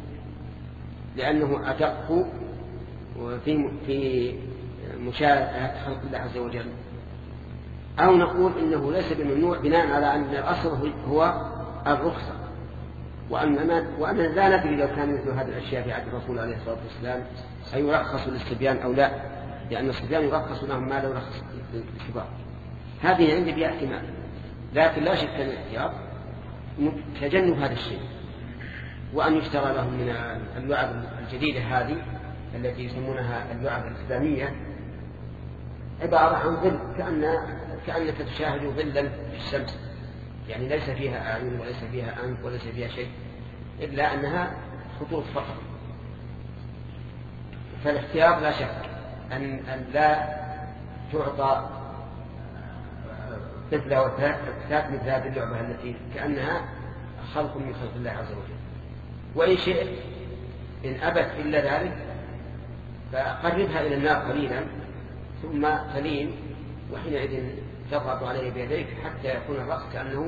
لأنه أدق في في مشاهدة خلق الله عز وجل، أو نقول إنه ليس بممنوع بناء على أن الأصل هو الرخصة وأن وأن لا ندري لو كان مثل هذه الأشياء في عهد الرسول عليه الصلاة والسلام أيرخص للصبيان أو لا، لأن الصبيان يرخص لهم ما لو رخص للكبار. هذه عندي بها احتمال، لكن لا شك أن الاحتياط تجنب هذا الشيء، وأن يشترى لهم من اللعب الجديدة هذه التي يسمونها اللعب الإسلامية عبارة عن ظل كأن كأنك تشاهد ظلا في الشمس، يعني ليس فيها أعين وليس فيها أنف وليس فيها شيء إلا أنها خطوط فقط. فالاختيار لا شك أن, أن لا تعطى مثل وتاك مثل هذه اللعبة التي كأنها خلق من خلق الله عز وجل. وإن شئت إن أبت إلا ذلك فقربها إلى النار قليلا ثم تلين، وحينئذ تضغط عليه بيديك حتى يكون الرأس كأنه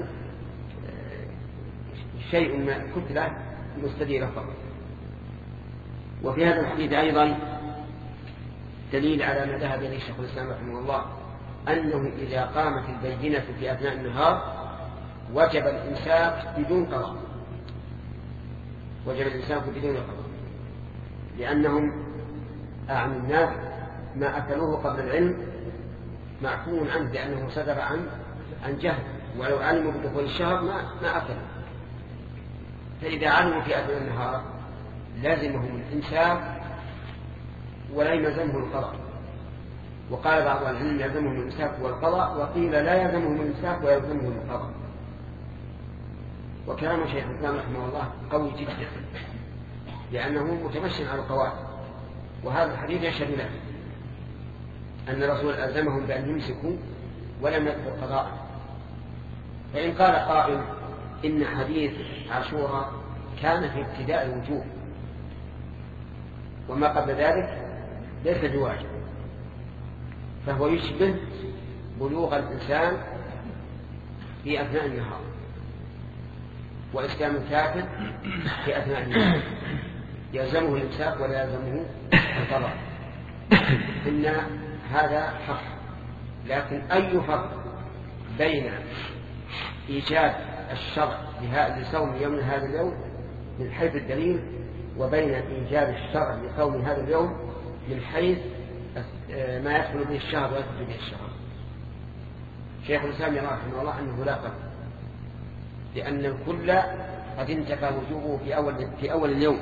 شيء من كتلة مستديرة فقط. وفي هذا الحديث أيضا دليل على ما ذهب إليه شيخ الإسلام رحمه الله، أنه إذا قامت البينة في أثناء النهار وجب الإمساك بدون قضاء، وجب الإمساك بدون قضاء، لأنهم أعم الناس ما أكلوه قبل العلم معفو عنه لأنه صدر عن عن جهل، ولو علموا بدخول الشهر ما ما أكلوا. فإذا علموا في أثناء النهار لازمهم الإمساك ولا يلزمهم القضاء. وقال بعض العلم يلزمهم الإمساك والقضاء، وقيل لا يلزمهم الإمساك ويلزمهم القضاء. وكلام شيخ الإسلام رحمه الله قوي جدا لأنه متمشي على القواعد، وهذا الحديث يشهد له أن الرسول ألزمهم بأن يمسكوا ولم يذكر قضاء. فإن قال قائل إن حديث عاشوراء كان في ابتداء الوجوب وما قبل ذلك ليس بواجب، فهو يشبه بلوغ الإنسان في أثناء النهار وإسلام الكافر في أثناء النهار، يلزمه الإمساك ولا يلزمه القضاء. إن هذا حق، لكن أي فرق بين إيجاد الشرع لصوم يوم هذا اليوم من حيث الدليل وبين إيجاد الشرع لصوم هذا اليوم من حيث ما يدخل به الشهر ويدخل به الشهر؟ شيخ الإسلام يرى رحمه الله أنه لا فرق، لأن الكل قد انتفى وجوبه في أول في أول اليوم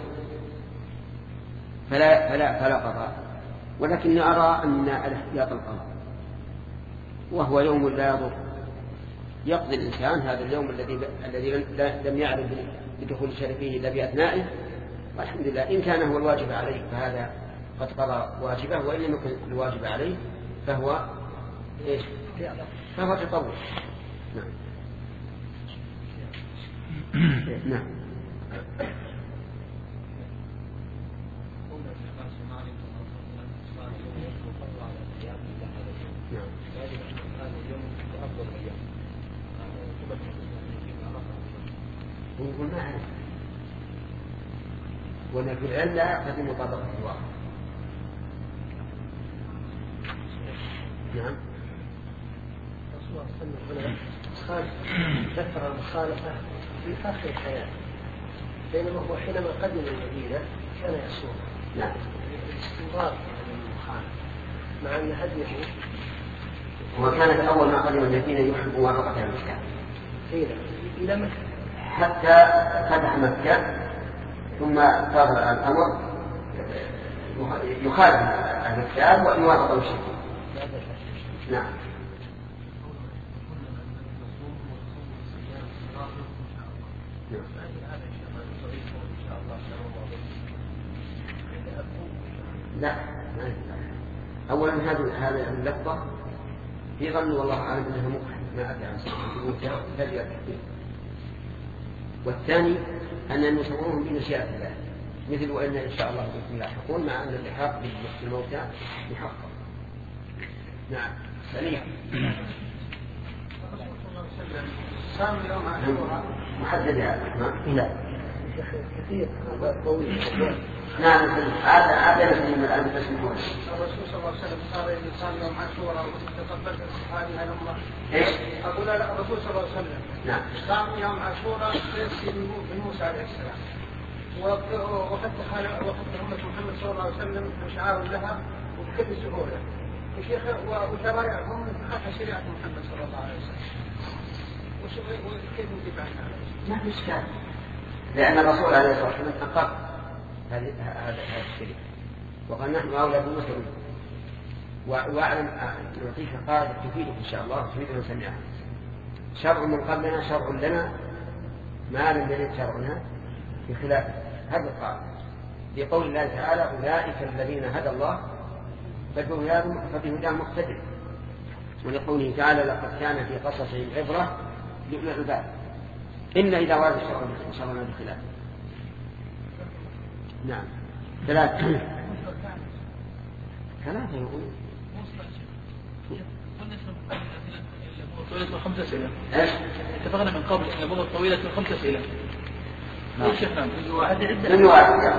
فلا فلا فلا قضاء. ولكني أرى أن الاحتياط القضاء، وهو يوم لا يضر، يقضي الإنسان هذا اليوم الذي الذي لم يعلم بدخول شرفه إلا بأثنائه، والحمد لله. إن كان هو الواجب عليه فهذا قد قضى واجبه، وإن لم يكن الواجب عليه فهو إيش؟ فهو تطوع. نعم. نعم. يقول ما أعرف، وأن في العلم لا يقتضي مطابقة الواقع. نعم. الرسول صلى الله عليه وسلم ذكر المخالفة في آخر الحياة، بينما هو حينما قدم المدينة كان يصوم. نعم. الاستمرار من المخالفة مع أن هديه وكانت أول ما قدم المدينة يحب موافقة المسكن إلى مكة حتى فتح مكة، ثم صار الأمر يخالف أهل الكتاب وأن يوافقوا الشيء. نعم. لا، أولا هذه هذه اللفظة في ظن والله أعلم أنها مقحة ما أتى عن سبيل تجري التحديد. والثاني أن نصورهم بمشيئة الله، مثل وإن إن شاء الله بكم لاحقون، مع أن اللحاق بالموتى محقق. نعم. سليم. صام يوم عاشوراء محدد هذا؟ لا. كثير طويل. نعم. هذا هذا من الآن تسمعون. الرسول صلى الله عليه وسلم صار يصام يوم عاشوراء وتقبلت هذه الأمة. إيش؟ أقول الرسول صلى الله عليه وسلم نعم. صام يوم عاشوراء من موسى عليه السلام، وقد تخالف وقد أمة محمد صلى الله عليه وسلم شعار لها وبكل سهولة. الشيخ وشرائعهم خلف شريعة محمد صلى الله عليه وسلم، وكيف نجيب عنها؟ ما في إشكال، لأن الرسول عليه الصلاة والسلام أقر هذا هذا الشريعة، وقال نحن أولى بالمسلمين. وأعلم نعطيك قاعدة تفيدك إن شاء الله، تفيد من سمعها. شرع من قبلنا شرع لنا ما لم يرد شرعنا بخلاف هذا القاعدة، لقول الله تعالى أولئك الذين هدى الله فبهداه مقتدر. ولقوله تعالى لقد كان في قصصهم عبرة لأولي الألباب إن إذا ورد الشر إن شاء الله بالخلاف. نعم ثلاثة ثلاثة يقولون طويلة خمسة أسئلة. إيش؟ اتفقنا من قبل أن الأبواب طويلة خمسة أسئلة. نعم. شيخنا واحد من واحد.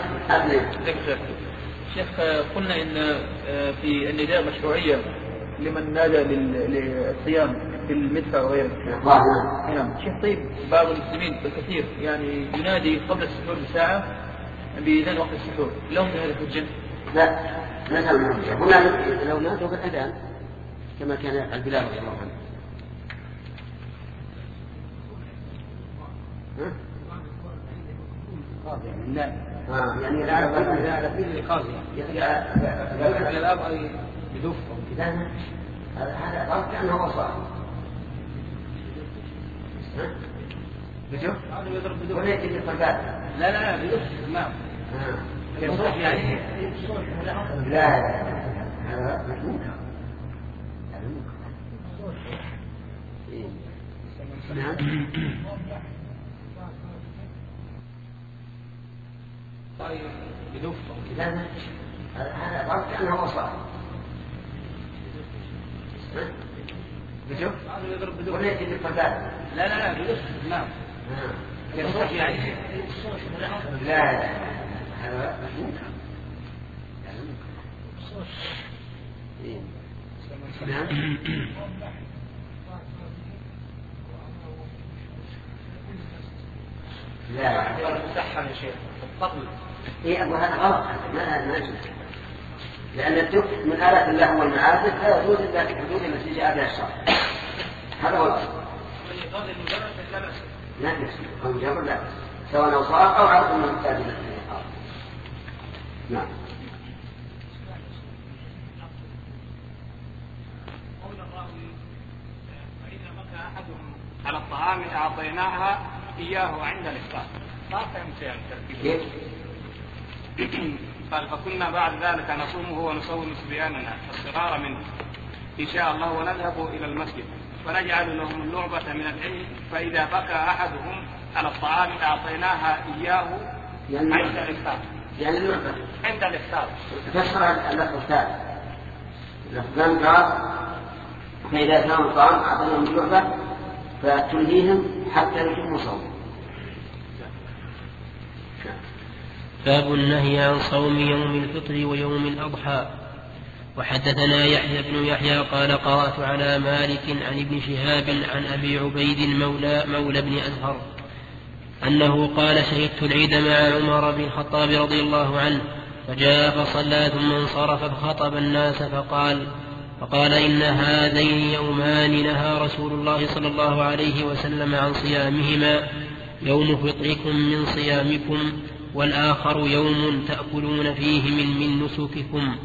شيخ قلنا إن في النداء مشروعية لمن نادى للصيام في المدفع وغيره. نعم. شيخ طيب بعض المسلمين بالكثير يعني ينادي قبل السحور بساعة بإذان وقت السحور لهم هذا حجة؟ لا ليس من حجة. هنا لو نادوا بالأذان كما كان يفعل بلال رضي الله عنه. لا آه يعني لا لا في القاضي يعني الأب أي بدوف هذا هذا غلط كأنه وصل بدوف ولا يجي الفقاد لا لا بدوف نعم يعني لا هذا مشمول نعم طيب بدوف لا لا هذا غلط كأنه وصل بدوف ولا يجي الفقاد لا لا لا بدوف نعم يعني لا هذا مشمول نعم لا مسحن يا شيخ الطبل اي ابو هذا غلط ما ما لان الدف من آلات الله والمعازف لا يجوز الا في حدود التي جاء بها الشرع هذا هو الاصل لا يكفي مجرد لا سواء صار او عرض من التاج نعم على الطعام أعطيناها إياه عند الإفطار ما فهمت يعني التركيب قال فكنا بعد ذلك نصومه ونصوم صبياننا الصغار منه إن شاء الله ونذهب إلى المسجد ونجعل لهم اللعبة من العلم فإذا بكى أحدهم على الطعام أعطيناها إياه يعني عند الإفطار يعني اللعبة عند الإفطار تشرع اللفظ الثالث لفظان قال فإذا كانوا الطعام أعطيناهم اللعبة فتلهيهم حتى يتموا صوم. باب النهي عن صوم يوم الفطر ويوم الأضحى. وحدثنا يحيى بن يحيى قال قرأت على مالك عن ابن شهاب عن أبي عبيد مولى, مولى بن أزهر أنه قال شهدت العيد مع عمر بن الخطاب رضي الله عنه فجاء فصلى ثم انصرف فخطب الناس فقال فقال إن هذين يومان نهى رسول الله صلى الله عليه وسلم عن صيامهما يوم فطركم من صيامكم والآخر يوم تأكلون فيه من, من نسككم.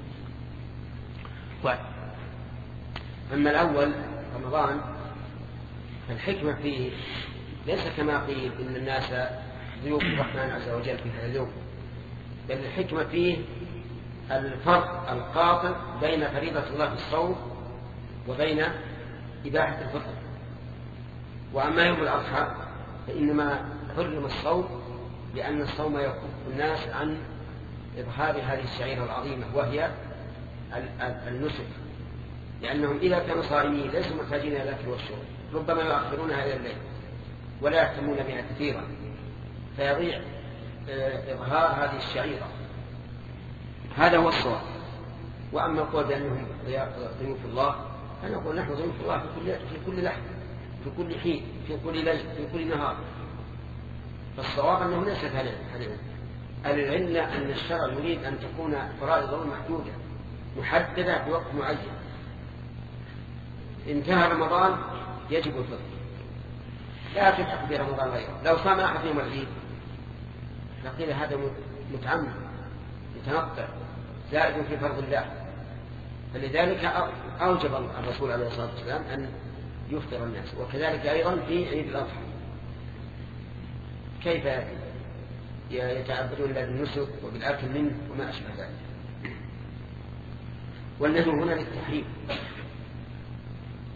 أما الأول رمضان فالحكمة فيه ليس كما قيل إن الناس ضيوف الرحمن عز وجل في هذا اليوم بل الحكمة فيه الفرق القاطع بين فريضة الله في الصوم وبين إباحة الفطر. وأما يوم الأضحى فإنما حرم الصوم لأن الصوم يكف الناس عن إظهار هذه الشعيرة العظيمة وهي النسك لأنهم إذا كانوا صائمين ليسوا محتاجين إلى الأكل والشرب ربما يؤخرونها إلى الليل ولا يهتمون بها كثيرا فيضيع إظهار هذه الشعيرة. هذا هو الصواب. وأما القول بأنهم ضيوف الله فنقول نحن ضيوف الله في كل, في كل لحظة في كل حين في كل ليل في كل نهار. فالصواب أنه ليس هذا العلة أن الشرع يريد أن تكون فرائض محدودة محددة في وقت معين. انتهى رمضان يجب الفطر لا تلحق برمضان غيره. لو صام أحد يوم العيد فقيل هذا متعمد يتنطع زائد في فرض الله فلذلك أوجب الرسول عليه الصلاة والسلام أن يفطر الناس. وكذلك أيضا في عيد الأضحى كيف يتعبدون بالنسك وبالأكل منه وما أشبه ذلك. والنهي هنا للتحريم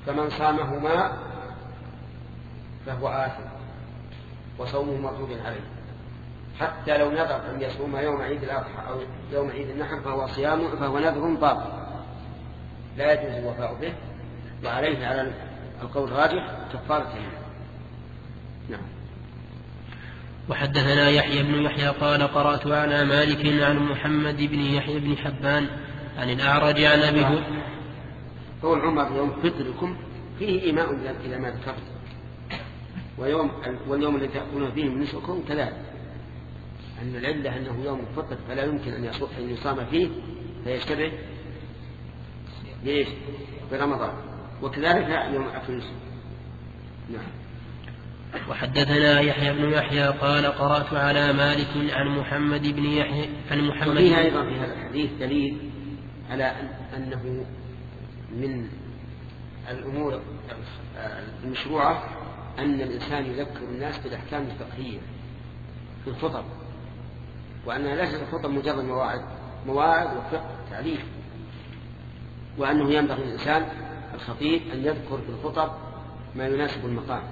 فمن صامهما فهو آثم وصومه مردود عليه، حتى لو نذر أن يصوم يوم عيد الأضحى أو يوم عيد النحر فهو صيام فهو نذر باطل لا يجوز الوفاء به، وعليه على القول الراجح كفارة يمين. نعم. وحدثنا يحيى بن يحيى قال قرأت على مالك عن محمد بن يحيى بن حبان عن الأعرج عن أبي هريرة. قول عمر يوم فطركم فيه إيماء إلى ما ذكرت، ويوم واليوم الذي تأكلون فيه من نسكم كذلك، أن العلة أنه يوم الفطر فلا يمكن أن يصام فيه فيشتبه ليش برمضان، وكذلك يوم أكل النسك. نعم. وحدثنا يحيى بن يحيى قال قرأت على مالك عن محمد بن يحيى عن محمد. وفيها أيضا في هذا الحديث دليل على أنه من الأمور المشروعة أن الإنسان يذكر الناس بالأحكام الفقهية في الخطب، وأنها ليست الخطب مجرد مواعظ مواعظ وفقه تعليم، وأنه ينبغي الإنسان الخطيب أن يذكر في الخطب ما يناسب المقام،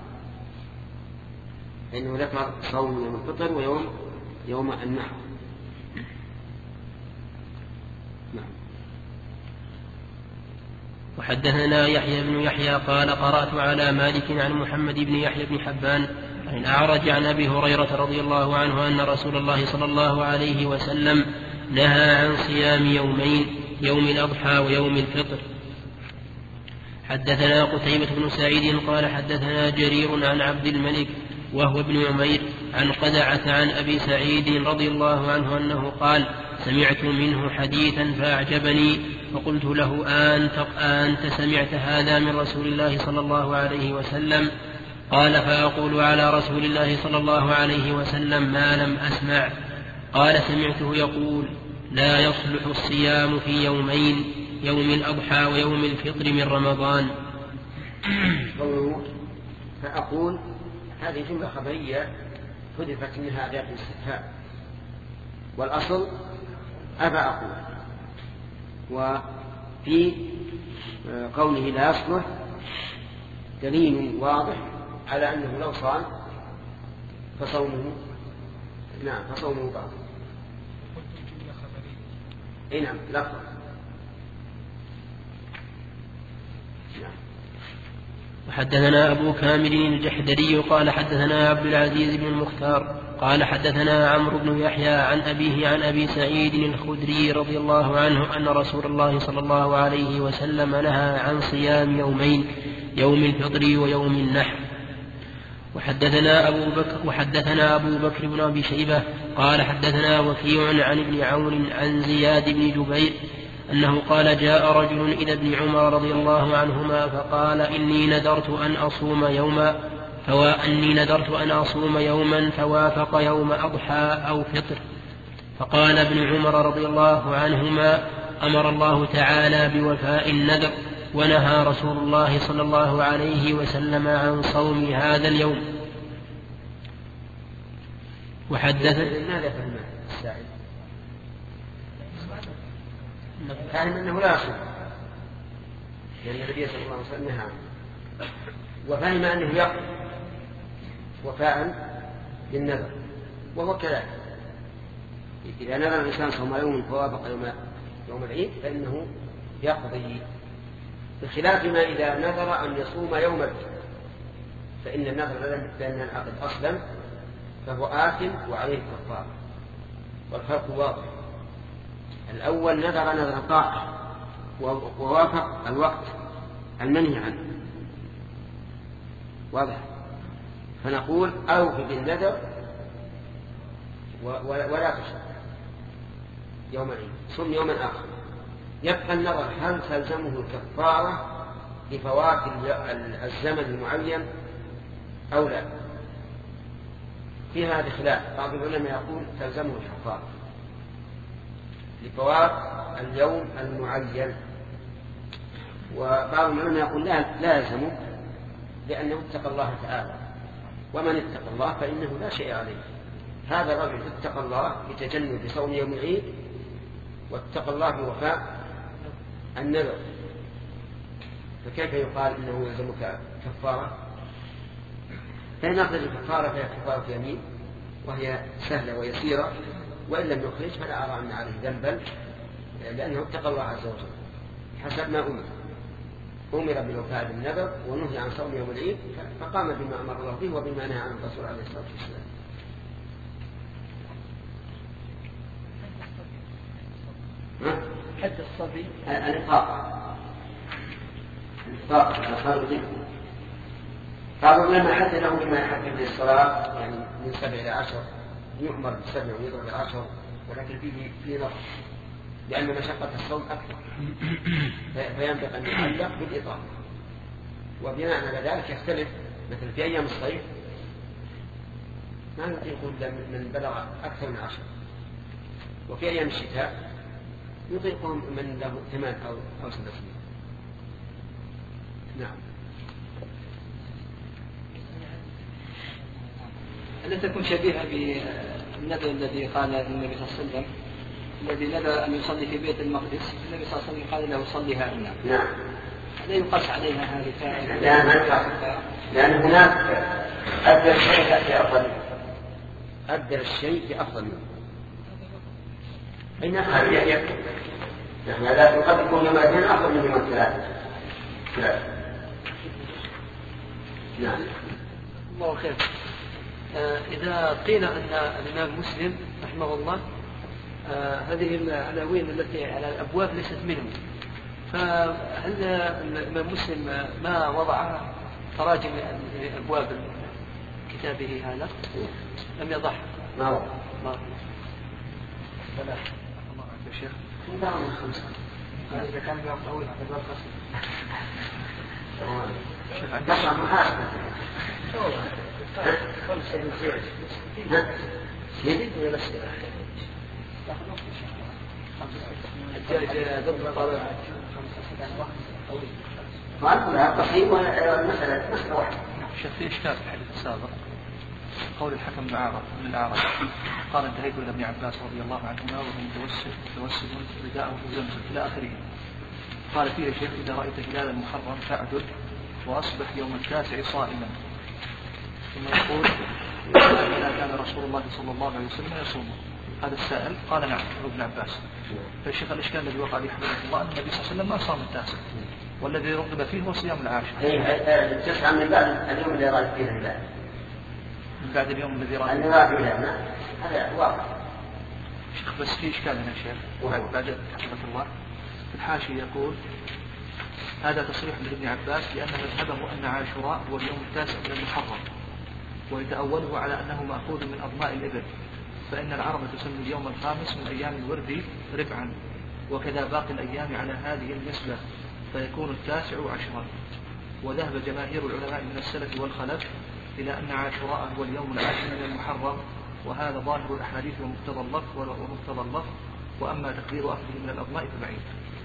لأنه ذكر صوم يوم الفطر ويوم يوم النحر. نعم. وحدثنا يحيى بن يحيى قال قرأت على مالك عن محمد بن يحيى بن حبان عن الأعرج عن أبي هريرة رضي الله عنه أن رسول الله صلى الله عليه وسلم نهى عن صيام يومين يوم الأضحى ويوم الفطر. حدثنا قتيبة بن سعيد قال حدثنا جرير عن عبد الملك وهو ابن عمير عن قدعة عن أبي سعيد رضي الله عنه أنه قال سمعت منه حديثا فأعجبني فقلت له أنت, أنت سمعت هذا من رسول الله صلى الله عليه وسلم؟ قال فأقول على رسول الله صلى الله عليه وسلم ما لم أسمع. قال سمعته يقول لا يصلح الصيام في يومين يوم الأضحى ويوم الفطر من رمضان. فأقول هذه جملة خبرية حذفت منها أداة الاستفهام، والأصل أبى أقول. وفي قوله لا يصلح دليل واضح على أنه لو صام فصومه نعم فصومه باطل. إيه نعم لفظ. نعم. وحدثنا أبو كامل الجحدري قال حدثنا عبد العزيز بن المختار قال حدثنا عمرو بن يحيى عن أبيه عن أبي سعيد الخدري رضي الله عنه أن رسول الله صلى الله عليه وسلم نهى عن صيام يومين يوم الفطر ويوم النحر. وحدثنا أبو بكر وحدثنا أبو بكر بن أبي شيبة قال حدثنا وكيع عن ابن عون عن زياد بن جبير أنه قال جاء رجل إلى ابن عمر رضي الله عنهما فقال إني نذرت أن أصوم يوما فوأني نذرت أن أصوم يوما فوافق يوم أضحى أو فطر. فقال ابن عمر رضي الله عنهما أمر الله تعالى بوفاء النذر ونهى رسول الله صلى الله عليه وسلم عن صوم هذا اليوم. وحدث ماذا فهم السائل؟ فهم أنه لا يصوم لأن النبي صلى الله عليه وسلم نهى، وفهم أنه يقضي وفاء بالنذر، وهو كذلك إذا نذر الإنسان صوم يوم فوافق يوم يوم العيد فإنه يقضي، بخلاف ما إذا نذر أن يصوم يوم الفطر فإن النذر لأن العقد أصلا فهو آثم وعليه كفارة، والفرق واضح. الأول نذر نذر طاعة ووافق الوقت المنهي عنه واضح، فنقول أوف بالنذر ولا تشرك يوم العيد، صم يوما آخر. يبقى النظر هل تلزمه الكفارة لفوات الزمن المعين أو لا؟ في هذا خلاف، بعض العلماء يقول تلزمه الكفارة لفوات اليوم المعين، وبعض العلماء يقول لا, لا يلزمه لأنه اتقى الله تعالى، ومن اتقى الله فإنه لا شيء عليه. هذا الرجل اتقى الله بتجنب صوم يوم العيد واتقى الله بوفاء النذر، فكيف يقال إنه يلزمك كفارة؟ فإن أخرج الكفارة فهي كفارة يمين وهي سهلة ويسيرة، وإن لم يخرج فلا أرى أن عليه ذنبا لأنه اتقى الله عز وجل حسب ما أمر أمر بالوفاء بالنذر ونهي عن صوم يوم العيد فقام بما أمر الله به وبما نهى عن الرسول عليه الصلاة والسلام. حد الصبي الإطاقة الإطاقة الخارجي بعض العلماء حد له بما يحدد للصلاة يعني من سبع إلى عشر يؤمر بالسبع ويضرب بالعشر، ولكن فيه فيه نقص لأن مشقة الصوم أكثر فينبغي أن يعلق بالإطاقة. وبناء على ذلك يختلف، مثل في أيام الصيف ما يطيقون من بلغ أكثر من عشر، وفي أيام الشتاء يطيقهم من له ثمان أو أو ست سنين. نعم. ألا تكون شبيهة بالنذر الذي قال النبي صلى الله عليه وسلم الذي نذر أن يصلي في بيت المقدس، النبي صلى الله عليه وسلم قال له صليها هنا. نعم. لا يقاس عليها هذه. لا ما يقاس، لأن هناك أبدل الشيء في أفضل أبدل الشيء في أفضل منه. أين هذه يكتب؟ نحن لا قد يكون يوم الاثنين أفضل من يوم الثلاثة. نعم. الله خير. آه إذا قيل أن الإمام مسلم رحمه الله آه هذه العناوين التي على الأبواب ليست منه، فهل الإمام مسلم ما وضع تراجم أبواب كتابه هذا؟ لم يضع. ما وضع. ما فلا الله يا شيخ. لا من خمسة. إذا كان باب طويل هذا باب قصير. شيخ عندنا محاسبة. خمسة من زيادة. زيادة ولا سيرة. الجاي ضد الطلب. ما لا تصحيح ولا مسألة مسألة واحدة. شيخ في إشكال في الحديث السابق قول الحكم بن عارض من الأعرج قال انتهيت إلى ابن عباس رضي الله عنهما وهو متوسل متوسل رداءه زمزم إلى آخره. قال فيه شيخ إذا رأيت هلال المحرم فاعدد وأصبح يوم التاسع صائما. ثم يقول إذا كان رسول الله صلى الله عليه وسلم يصوم. هذا السائل قال نعم ابن عباس. فالشيخ الإشكال الذي وقع لي حفظه الله أن النبي صلى الله عليه وسلم ما صام التاسع والذي رغب فيه هو صيام العاشر. التسعة من بعد اليوم اللي رأيت فيه الهلال. من بعد اليوم الذي رأيت فيه الهلال. هذا واضح. شيخ بس في إشكال هنا شيخ بعد بعد حفظه الله. الحاشي يقول هذا تصريح من ابن عباس لأن مذهبه أن عاشوراء هو اليوم التاسع من المحرم، ويتأوله على أنه مأخوذ من أضماء الإبل، فإن العرب تسمي اليوم الخامس من أيام الورد ربعا، وكذا باقي الأيام على هذه النسبة فيكون التاسع عشرا. وذهب جماهير العلماء من السلف والخلف إلى أن عاشوراء هو اليوم العاشر من المحرم، وهذا ظاهر الأحاديث ومقتضى اللفظ ومقتضى اللفظ، وأما تقدير أخذه من الأضماء فبعيد.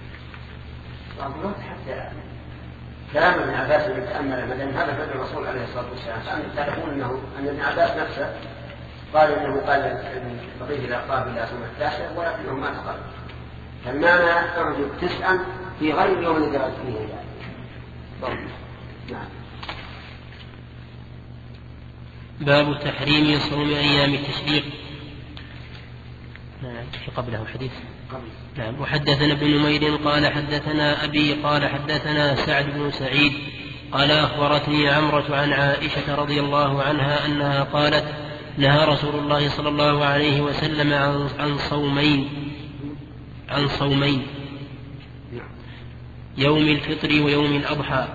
حتى كلام ابن عباس يتأمل مثلا هذا فعل الرسول عليه الصلاة والسلام، فأنتم تعرفون أنه أن ابن عباس نفسه قال إنه قال بقيه الأقراب إلى سنة التاسع ولكنه ما تقال، فالمعنى أعجب تسعا في غير يوم الذي رأيت فيه الهلال. نعم. باب تحريم صوم أيام التشريق. نعم في قبله حديث. نعم. وحدثنا ابن نمير قال حدثنا أبي قال حدثنا سعد بن سعيد قال أخبرتني عمرة عن عائشة رضي الله عنها أنها قالت نهى رسول الله صلى الله عليه وسلم عن صومين عن صومين يوم الفطر ويوم الأضحى.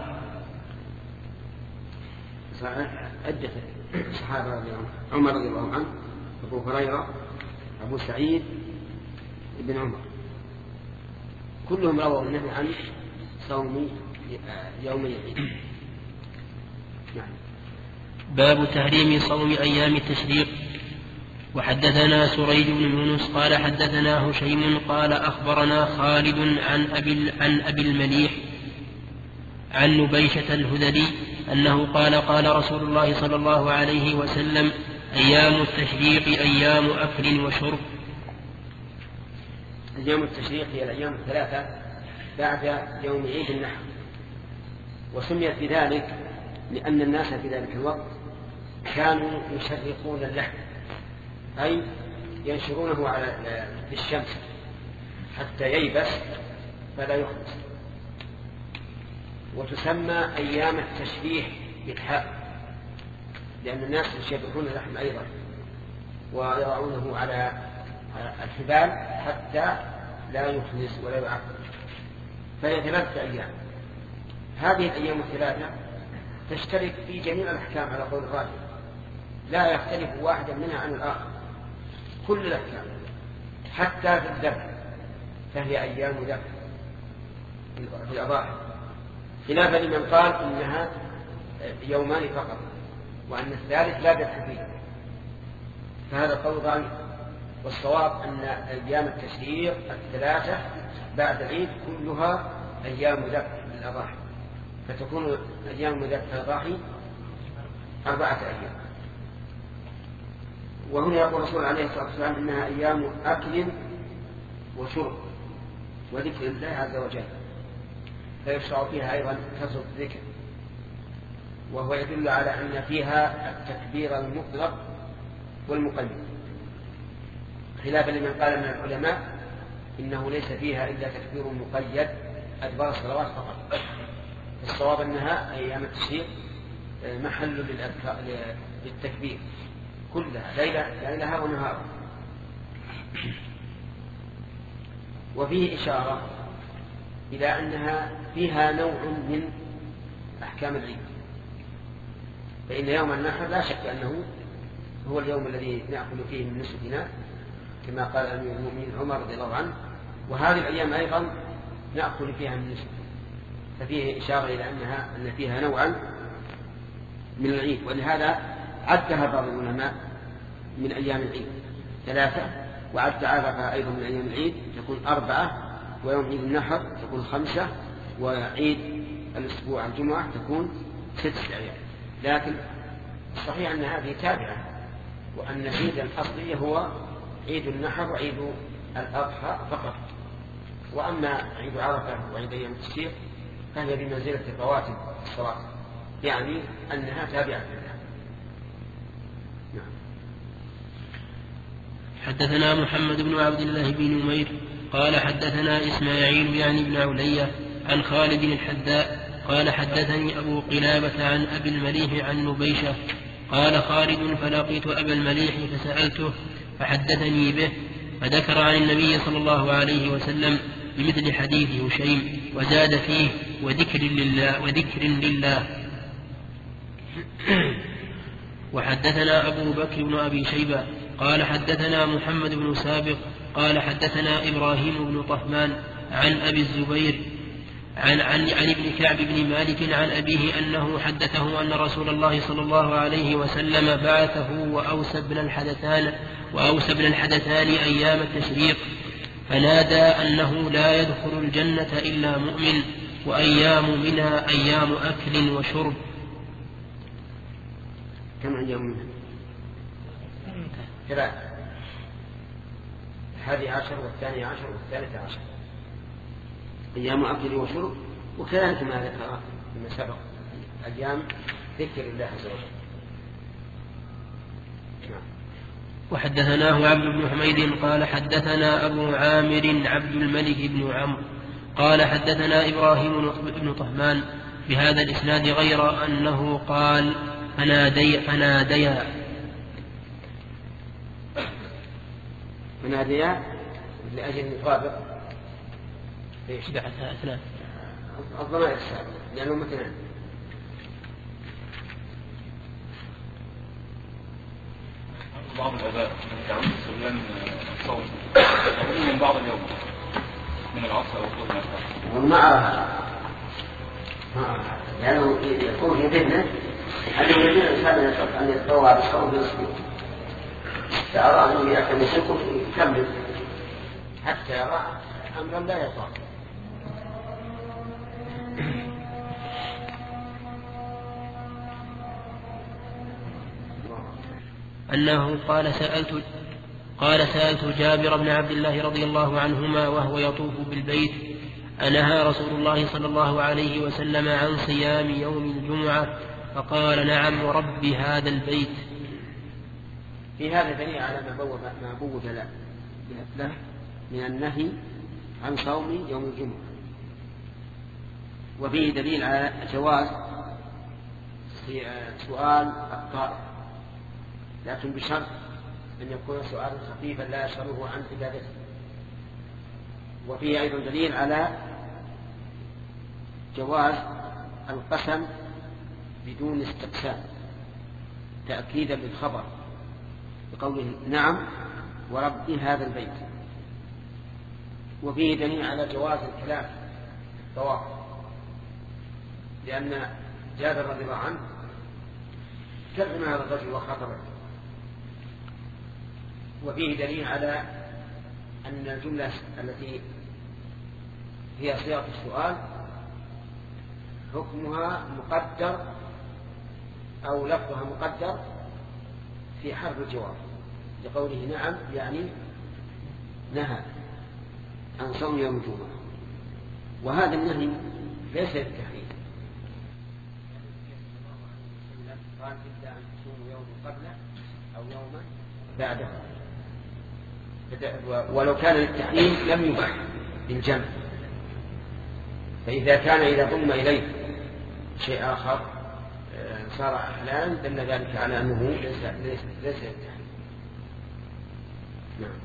عدة الصحابة رضي الله عنهم، عمر رضي الله عنه، أبو هريرة، أبو سعيد، ابن عمر، كلهم رووا النهي عن صوم يوم العيد. نعم. باب تحريم صوم أيام التشريق. وحدثنا سريج بن يونس قال حدثنا هشيم قال أخبرنا خالد عن أبي, عن أبي المليح عن نبيشة الهذلي أنه قال قال رسول الله صلى الله عليه وسلم أيام التشريق أيام أكل وشرب. أيام التشريق هي الأيام الثلاثة بعد يوم عيد النحر، وسميت بذلك لأن الناس في ذلك الوقت كانوا يشرقون اللحم، أي ينشرونه على في الشمس حتى ييبس فلا يخبز. وتسمى أيام التشريح بالحاء لأن الناس يشرقون اللحم أيضا ويضعونه على الحبال حتى لا يخبز ولا يعفر، فهي ثلاثة أيام. هذه الأيام الثلاثة تشترك في جميع الأحكام على قول الراجح، لا يختلف واحدا منها عن الآخر، كل الأحكام حتى في الذبح فهي أيام ذبح في الأضاحي، خلافا لمن قال إنها يومان فقط وأن الثالث لا ذبح فيه، فهذا قول ضعيف. والصواب أن أيام التشريق الثلاثة بعد العيد كلها أيام ذبح للأضاحي، فتكون أيام ذبح الأضاحي أربعة أيام. وهنا يقول الرسول عليه الصلاة والسلام إنها أيام أكل وشرب وذكر الله عز وجل، فيشرع فيها أيضا كثرة الذكر، وهو يدل على أن فيها التكبير المطلق والمقيد، خلافا لمن قال من العلماء إنه ليس فيها إلا تكبير مقيد أدبار الصلوات فقط. الصواب أنها أيام التشريق محل للتكبير كلها ليلها ونهارها. وفيه إشارة إلى أنها فيها نوع من أحكام العيد، فإن يوم النحر لا شك أنه هو اليوم الذي نأكل فيه من نسكنا كما قال أمير المؤمنين عمر رضي الله عنه، وهذه الأيام أيضا نأكل فيها من نسك، ففيه إشارة إلى أنها أن فيها نوعا من العيد. ولهذا عدها بعض العلماء من أيام العيد ثلاثة، وعد عرفها أيضا من أيام العيد تكون أربعة، ويوم عيد النحر تكون خمسة، وعيد الأسبوع الجمعة تكون ستة أيام. لكن الصحيح أن هذه تابعة، وأن العيد الأصلي هو عيد النحر وعيد الأضحى فقط، وأما عيد عرفة وعيد أيام التشريق فهي بمنزلة رواتب الصلاة، يعني أنها تابعة لها. نعم. حدثنا محمد بن عبد الله بن نمير قال حدثنا إسماعيل يعني بن علية عن خالد الحذاء قال حدثني أبو قلابة عن أبي المليح عن نبيشة قال خالد فلقيت أبا المليح فسألته فحدثني به، فذكر عن النبي صلى الله عليه وسلم بمثل حديث هشيم وزاد فيه وذكر لله وذكر لله. وحدثنا أبو بكر بن أبي شيبة قال حدثنا محمد بن سابق قال حدثنا إبراهيم بن طهمان عن أبي الزبير عن, عن, عن ابن كعب بن مالك عن أبيه أنه حدثه أن رسول الله صلى الله عليه وسلم بعثه وأوسى بن الحدثان وأوسى بن الحدثان أيام التشريق فنادى أنه لا يدخل الجنة إلا مؤمن، وأيام منها أيام أكل وشرب. كم أيام منها؟ ثلاثة، الحادي عشر والثاني عشر والثالث عشر أيام أكل وشرب، وكذلك ما ذكر فيما سبق أيام ذكر الله عز وجل. وحدثناه عبد بن حميد قال حدثنا أبو عامر عبد الملك بن عمرو قال حدثنا إبراهيم بن طهمان بهذا الإسناد غير أنه قال فنادي فناديا فناديا لأجل المطابق بعثها اثنان الضمائر السابقة لأنه مثلا بعض الآباء يتعامل السلام الصوم يقولون من بعض اليوم من العصر أو الظهر مثلا ومع لأنه يكون في ذهنه أنه يجب الإنسان أن يتطوع بالصوم بنصفه، فأرى أنه يأكل يسكت يكمل حتى يرى أمرا لا يطاق. أنه قال سألت قال سألت جابر بن عبد الله رضي الله عنهما وهو يطوف بالبيت أنهى رسول الله صلى الله عليه وسلم عن صيام يوم الجمعة؟ فقال نعم ورب هذا البيت. في هذا دليل على ما بوب ما بوب له من النهي عن صوم يوم الجمعة، وفيه دليل على جواز سؤال الطائف، لكن بشرط أن يكون سؤالا خفيفا لا يشغله عن عبادته. وفيه أيضا دليل على جواز القسم بدون استقسام تأكيدا للخبر بقوله نعم ورب هذا البيت. وفيه دليل على جواز الكلام في الطواف، لأن جابر رضي الله عنه كلم هذا الرجل وخاطبه. وفيه دليل على أن الجملة التي هي صيغة السؤال حكمها مقدر أو لفظها مقدر في حرف الجواب، لقوله نعم يعني نهى عن صوم يوم الجمعة، وهذا النهي ليس للتحريم، قال إلا أن تصوموا يوم قبله أو يوما بعده، ولو كان للتحريم لم يباح بالجمع. فإذا كان إذا ضم إليه شيء آخر صار حلالا دل ذلك على أنه ليس ليس ليس للتحريم. نعم.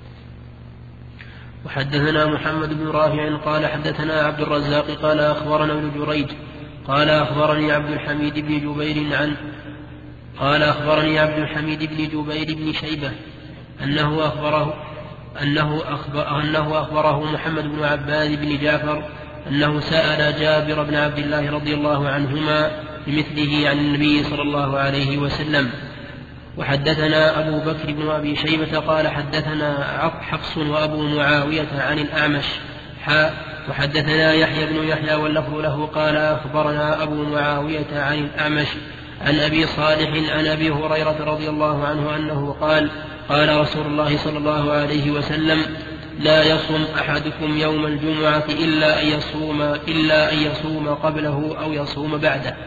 وحدثنا محمد بن رافع قال حدثنا عبد الرزاق قال أخبرنا ابن جريج قال أخبرني عبد الحميد بن جبير عن قال أخبرني عبد الحميد بن جبير بن شيبة أنه أخبره أنه أخبر أنه أخبره محمد بن عباد بن جعفر أنه سأل جابر بن عبد الله رضي الله عنهما بمثله عن النبي صلى الله عليه وسلم. وحدثنا أبو بكر بن أبي شيبة قال حدثنا حفص وأبو معاوية عن الأعمش حاء وحدثنا يحيى بن يحيى واللفظ له قال أخبرنا أبو معاوية عن الأعمش عن أبي صالح عن أبي هريرة رضي الله عنه أنه قال قال رسول الله صلى الله عليه وسلم لا يصوم أحدكم يوم الجمعة إلا أن يصوم إلا أن يصوم قبله أو يصوم بعده.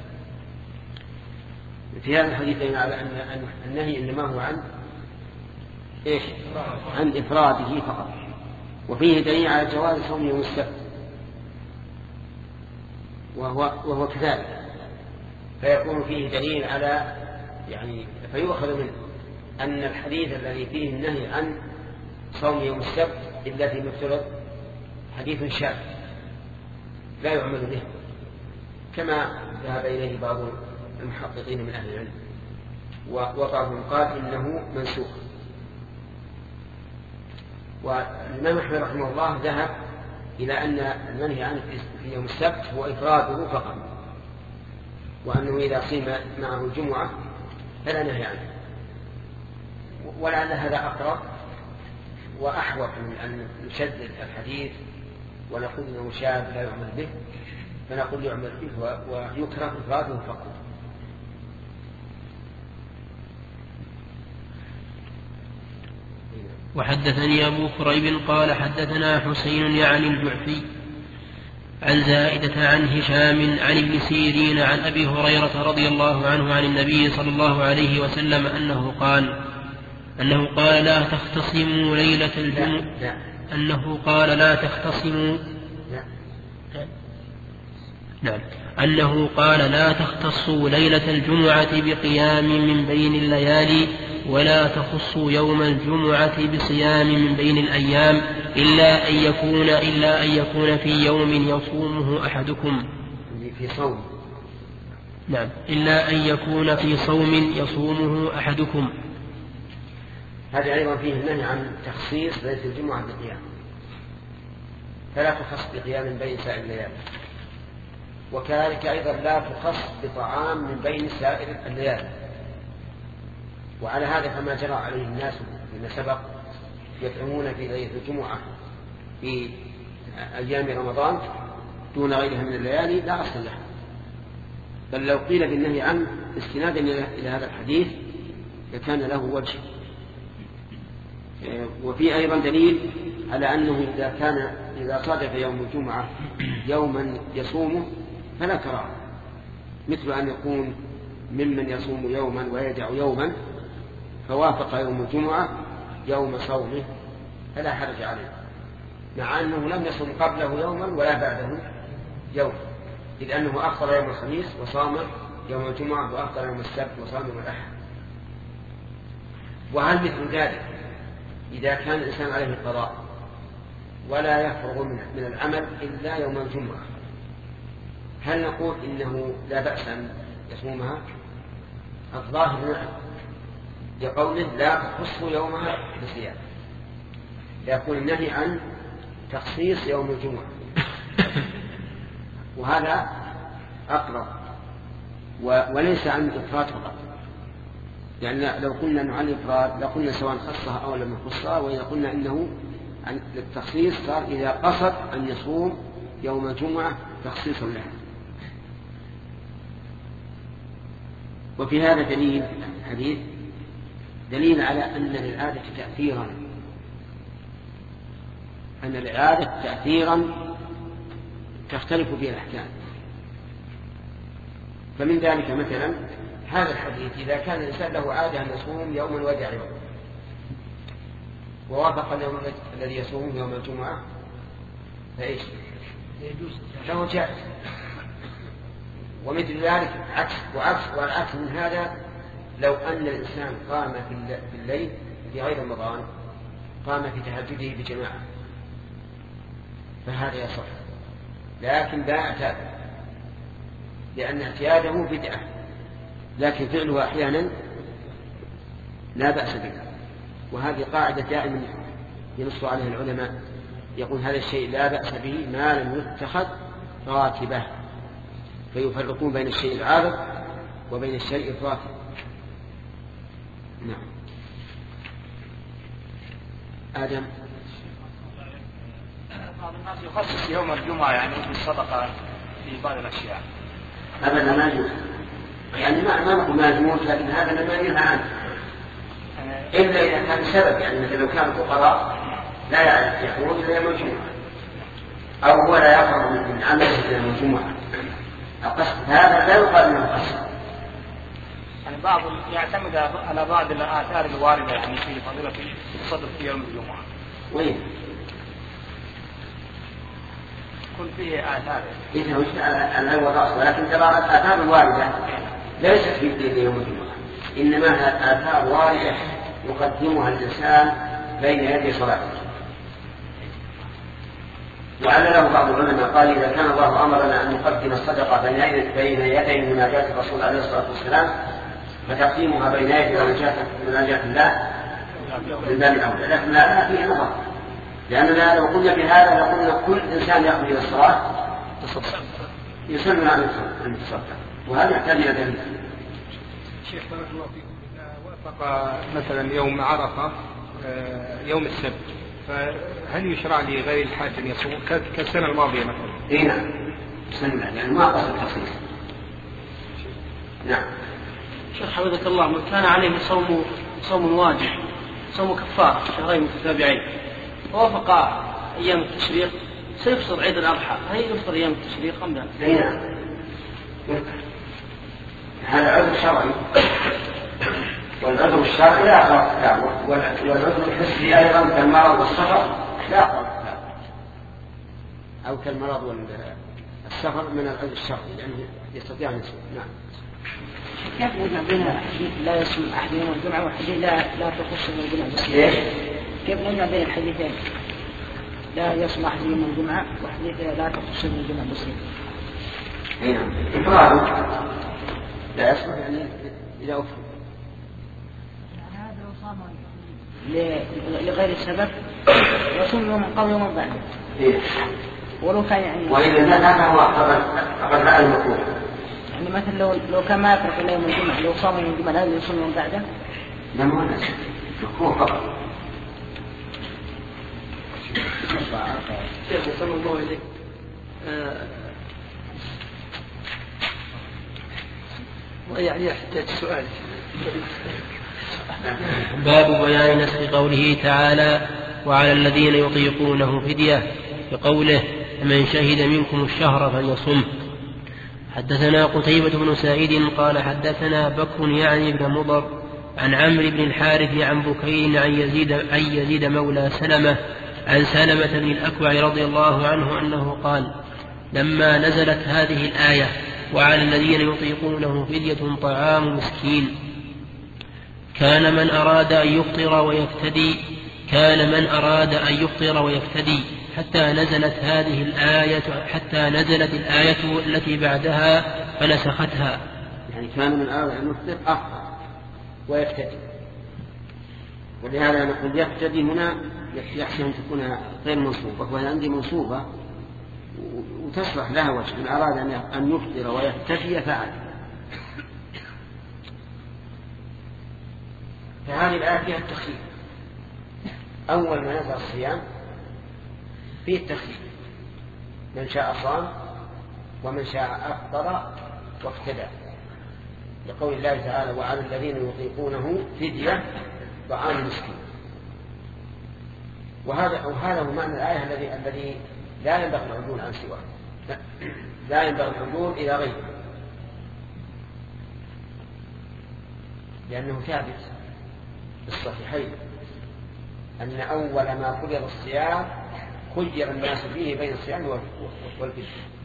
في هذا الحديث على أن النهي إنما هو عن إيش؟ عن إفراده فقط، وفيه دليل على جواز صوم يوم السبت، وهو وهو كذلك، فيكون فيه دليل على يعني فيؤخذ منه أن الحديث الذي فيه النهي عن صوم يوم السبت إلا فيما افترض حديث شاذ لا يعمل به، كما ذهب إليه بعض المحققين من أهل العلم، وبعضهم قال إنه منسوخ. والإمام أحمد رحمه الله ذهب إلى أن المنهي عنه في يوم السبت هو إفراده فقط، وأنه إذا صيم معه الجمعة فلا نهي عنه، ولعل هذا أقرب وأحوط من أن نشدد الحديث ونقول إنه شاذ لا يعمل به، فنقول يعمل به ويكره إفراده فقط. وحدثني أبو كريب قال حدثنا حسين يعني الجعفي عن زائدة عن هشام عن ابن سيرين عن أبي هريرة رضي الله عنه عن النبي صلى الله عليه وسلم أنه قال أنه قال لا تختصموا ليلة الجمعة أنه قال لا تختصموا نعم أنه قال لا تختصوا ليلة الجمعة بقيام من بين الليالي ولا تخصوا يوم الجمعة بصيام من بين الأيام إلا أن يكون إلا أن يكون في يوم يصومه أحدكم في صوم نعم إلا أن يكون في صوم يصومه أحدكم. هذا أيضا فيه النهي عن تخصيص ليلة الجمعة بقيام، فلا تخص بقيام بين سائر الليالي، وكذلك أيضا لا تخص بطعام من بين سائر الليالي. وعلى هذا فما جرى عليه الناس فيما سبق يطعمون في ليلة الجمعة في أيام رمضان دون غيرها من الليالي لا أصل له، بل لو قيل بالنهي عنه استنادا إلى هذا الحديث لكان له وجه، وفي أيضا دليل على أنه إذا كان إذا صادف يوم الجمعة يوما يصومه فلا كراهة، مثل أن يكون ممن يصوم يوما ويدع يوما فوافق يوم الجمعة يوم صومه فلا حرج عليه، مع أنه لم يصوم قبله يوما ولا بعده يوم، إذ أنه أفطر يوم الخميس وصام يوم الجمعة وأفطر يوم السبت وصام يوم الأحد. وهل مثل ذلك إذا كان الإنسان عليه القضاء ولا يفرغ من العمل إلا يوم الجمعة، هل نقول إنه لا بأس أن يصومها؟ الظاهر نعم، لقوله لا تخص يومها بصيام، يقول النهي عن تخصيص يوم الجمعة، وهذا أقرب وليس عن الإفراد فقط، يعني لو قلنا أنه عن الإفراد لقلنا سواء خصها أو لم يخصها، وإذا قلنا إنه عن التخصيص صار إذا قصد أن يصوم يوم الجمعة تخصيصا له. وفي هذا دليل حديث دليل على أن للعادة تأثيرا أن للعادة تأثيرا تختلف فيه الأحكام. فمن ذلك مثلا هذا الحديث إذا كان الإنسان له عادة أن يصوم يوما ودع يوم ووافق اليوم الذي يصوم يوم الجمعة فإيش له جائز. ومثل ذلك عكس وعكس والعكس من هذا لو أن الإنسان قام في الليل في غير رمضان قام في تهجده بجماعة فهذا يصح، لكن لا اعتاد، لأن اعتياده بدعة، لكن فعله أحيانا لا بأس به. وهذه قاعدة دائما ينص عليها العلماء، يقول هذا الشيء لا بأس به ما لم يتخذ راتبة، فيفرقون بين الشيء العارض وبين الشيء الراتب. نعم. آدم. بعض الناس يخصص يوم الجمعة يعني في الصدقة في بعض الأشياء. أبدا ما يجوز، يعني ما ما نقول ما يجوز، لكن هذا ما ينهى عنه إلا إذا كان سبب، يعني مثل لو كان فقراء لا يعرف يخرج إلى يوم الجمعة أو هو لا يفرغ من عمله إلى يوم الجمعة، القصد هذا لا يقال انه قصد. يعني بعض يعتمد على بعض الآثار الواردة يعني في فضيلة الصدق في يوم الجمعة. وين؟ كل فيه آثار. إذا مش على هو الرأس، ولكن ترى الآثار الواردة ليست في يوم الجمعة، إنما آثار واردة يقدمها الإنسان بين يدي صلاته. وعلله بعض العلماء قال إذا كان الله أمرنا أن نقدم الصدقة بين يدي مناجاة الرسول عليه الصلاة والسلام فتقديمها بين يدي مناجاة الله من باب الأولى، لكن لا فيه نظر، لأننا لو قلنا بهذا لقلنا كل إنسان يأخذ إلى الصلاة يسلم عن التصدق، وهذا يحتاج إلى دليل. شيخ بارك الله فيكم، إذا وافق مثلا يوم عرفة يوم السبت فهل يشرع لي غير الحاج أن يصوم كالسنة الماضية مثلا؟ إيه نعم، سنة يعني ما قصد التصريف. نعم. شيخ حفظك الله، من كان عليه صوم صوم واجب صوم كفارة شهرين متتابعين ووافق أيام التشريق سيفطر عيد الأضحى، هل يفطر أيام التشريق أم لا؟ إيه نعم، هذا عذر شرعي، والعذر الشرعي لا فرق له، والعذر الحسي أيضا كالمرض والسفر لا فرق له، أو كالمرض والسفر من العذر الشرعي لأنه يستطيع أن يصوم. نعم. كيف نجمع بين حديث لا يصوم أحد يوم الجمعة وحديث لا لا تخص يوم الجمعة بس؟ كيف نجمع بين الحديثين لا يصوم أحد يوم الجمعة وحديث لا تخص يوم الجمعة بس؟ نعم. إفراد لا يصوم يعني إذا أفرد. لغير السبب يصوم يوم قبل يوم بعد. إيه. ولو كان يعني. وإذا لا فهو فقد رأى المكروه. يعني مثلا لو لو كان ما يترك إلا يوم الجمعة، لو صام يوم الجمعة لازم يصوم يوم بعده. لا ما هو مكروه فقط. شيخ صلى الله عليه وسلم يعني يحتاج سؤال. باب بيان نسخ قوله تعالى وعلى الذين يطيقونه فدية بقوله فمن شهد منكم الشهر فليصم. حدثنا قتيبة بن سعيد قال حدثنا بكر يعني بن مضر عن عمرو بن الحارث عن بكير عن يزيد, عن يزيد مولى سلمة عن سلمة بن الأكوع رضي الله عنه أنه قال لما نزلت هذه الآية وعلى الذين يطيقونه فدية طعام مسكين كان من أراد أن يفطر ويفتدي كان من أراد أن يفطر ويفتدي حتى نزلت هذه الآية حتى نزلت الآية التي بعدها فنسختها. يعني كان من أراد أن يفطر أفطر ويفتدي، ولهذا نقول يفتدي هنا يحسن أن تكون غير منصوبة، وهي عندي منصوبة وتصلح لها وجه من أراد أن يفطر ويفتدي فعل. فهذه الآية فيها التخيير، أول ما نزل الصيام فيه التخيير، من شاء صام ومن شاء أفطر وافتدى، لقول الله تعالى وعلى الذين يطيقونه فدية طعام مسكين. وهذا وهذا هو معنى الآية الذي الذي لا ينبغي العدول عن سواه، لا ينبغي العدول إلى غيره، لأنه ثابت في الصحيحين أن أول ما فرض الصيام خير الناس فيه بين الصيام والفدية.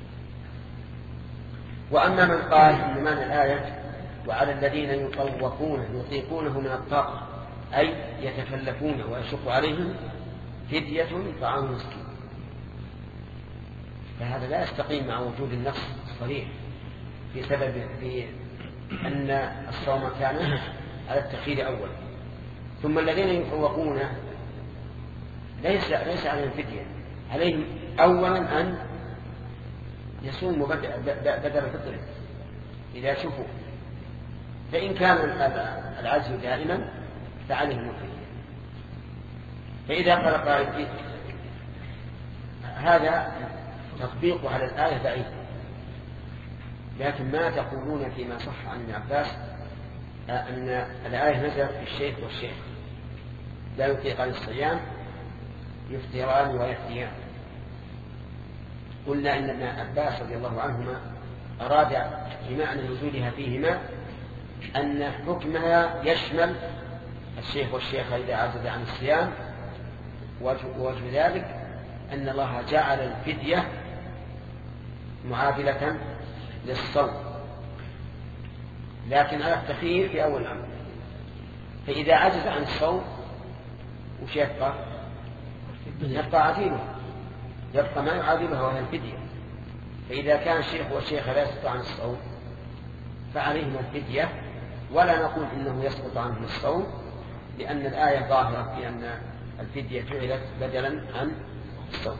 وأما من قال إن معنى الآية وعلى الذين يطوقونه يطيقونه من الطاقة أي يتكلفون ويشق عليهم فدية طعام مسكين، فهذا لا يستقيم مع وجود النص الصريح في سبب في أن الصوم كان على التخيير أولا. ثم الذين يطوقون ليس ليس عليهم فدية، عليهم أولا أن يصوموا بدل الفطر إذا شفوا، فإن كان العجز دائما فعليهم الفدية. فإذا قال قائل هذا تطبيق على الآية بعيد، لكن ما تقولون فيما صح عن ابن عباس أن الآية نزلت في الشيخ والشيخ لا يطيقان الصيام يفطران ويفتيان. قلنا إن ابن عباس رضي الله عنهما أراد بمعنى نزولها فيهما أن حكمها يشمل الشيخ والشيخة إذا عجز عن الصيام، ووجه ذلك أن الله جعل الفدية معادلة للصوم لكن على التخيير في أول الأمر. فإذا عجز عن الصوم وش يبقى؟ يبقى عديله، يبقى ما يعادلها وهي الفدية. فإذا كان الشيخ والشيخة لا يسقط عن الصوم فعليهم الفدية، ولا نقول إنه يسقط عنهم الصوم، لأن الآية ظاهرة في أن الفدية فعلت بدلا عن الصوم.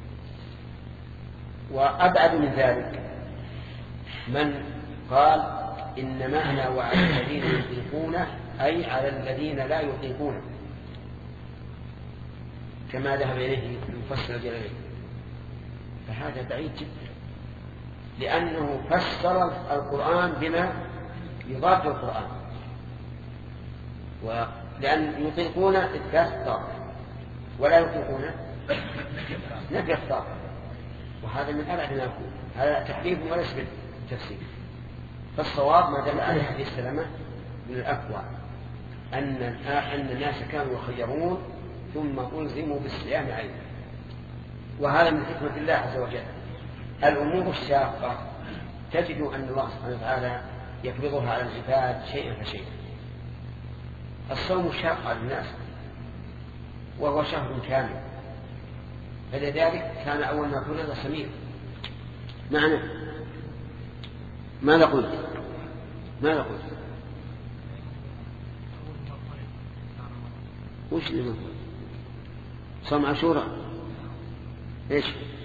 وأبعد من ذلك من قال إن معنى وعلى الذين يطيقونه أي على الذين لا يطيقونه، كما ذهب إليه المفسر الجلالين، فهذا بعيد جدا، لأنه فسر القرآن بما يضاد القرآن، ولأن يطيقون إثبات الطاقة ولا يطيقون نفي الطاقة، وهذا من أبعد ما يكون، هذا تحريف وليس بالتفسير. فالصواب ما دل عليه حديث سلمة من الأكوع أن أن الناس كانوا يخيرون ثم ألزموا بالصيام عينا، وهذا من حكمة الله عز وجل. الأمور الشاقة تجد أن الله سبحانه وتعالى يفرضها على العباد شيئا فشيئا. الصوم شاق على الناس وهو شهر كامل، فلذلك كان أول ما فرض سمير. معنى ماذا قلت؟ ماذا قلت؟ وش اللي نقول؟ صوم عاشوراء ايش؟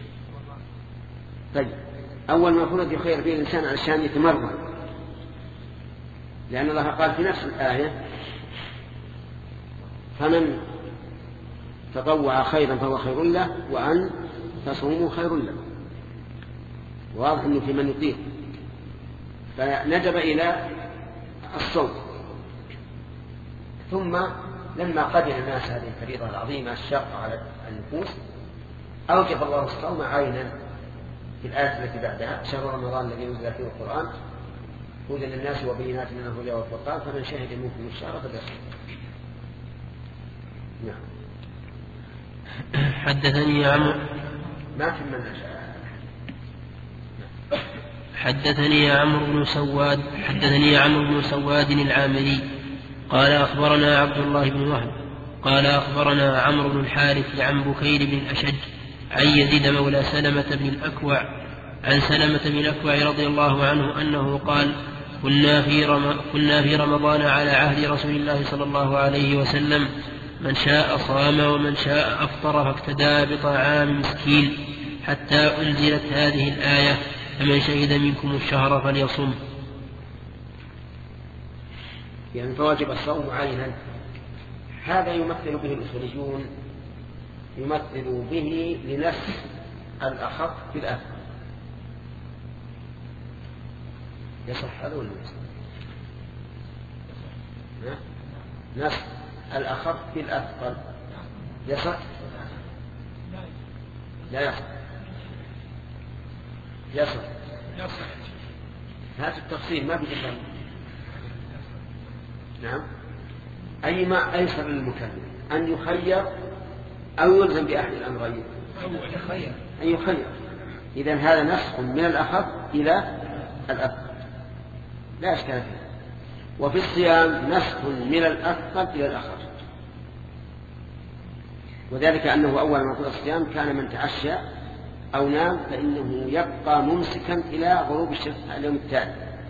طيب أول ما فرض يخير فيه الإنسان علشان يتمرن، لأن الله قال في نفس الآية فمن تطوع خيرا فهو خير له وأن تصوموا خير له. واضح أنه في من يطيق، فندب إلى الصوم. ثم لما قدر الناس هذه الفريضة العظيمة الشاقة على النفوس أوجب الله الصوم عينا في الآية التي بعدها: شهر رمضان الذي نزل فيه القرآن هدى للناس وبينات من الهدى والفرقان فمن شهد منكم الشهر فليصم. نعم. حدثني عمرو ما في من حدثني عمرو بن سواد حدثني عمرو بن سواد العامري قال أخبرنا عبد الله بن وهب قال أخبرنا عمرو بن الحارث عن بكير بن الأشج عن يزيد مولى سلمة بن الأكوع عن سلمة بن الأكوع رضي الله عنه أنه قال: كنا في, رم... كنا في رمضان على عهد رسول الله صلى الله عليه وسلم، من شاء صام ومن شاء أفطر فاقتدى بطعام مسكين، حتى أنزلت هذه الآية: فمن شهد منكم الشهر فليصم. يعني فواجب الصوم عينا. هذا يمثل به الأصوليون، يمثل به لنفس الأخف في الأثقل. يصح هذا ولا يصح؟ نفس الأخف في الأثقل يصح؟ لا يصح. يصح. هذا التفصيل ما بيجي. نعم. أي ما أيسر للمكلف أن يخير أو يلزم بأحد الأمرين. أن يخير. إذن هذا نسخ من الأخف إلى الأثقل لا إشكال فيه. وفي الصيام نسخ من الأثقل إلى الأخف، وذلك أنه أول ما قضى الصيام كان من تعشى أو نام فإنه يبقى ممسكا إلى غروب الشمس اليوم التالي،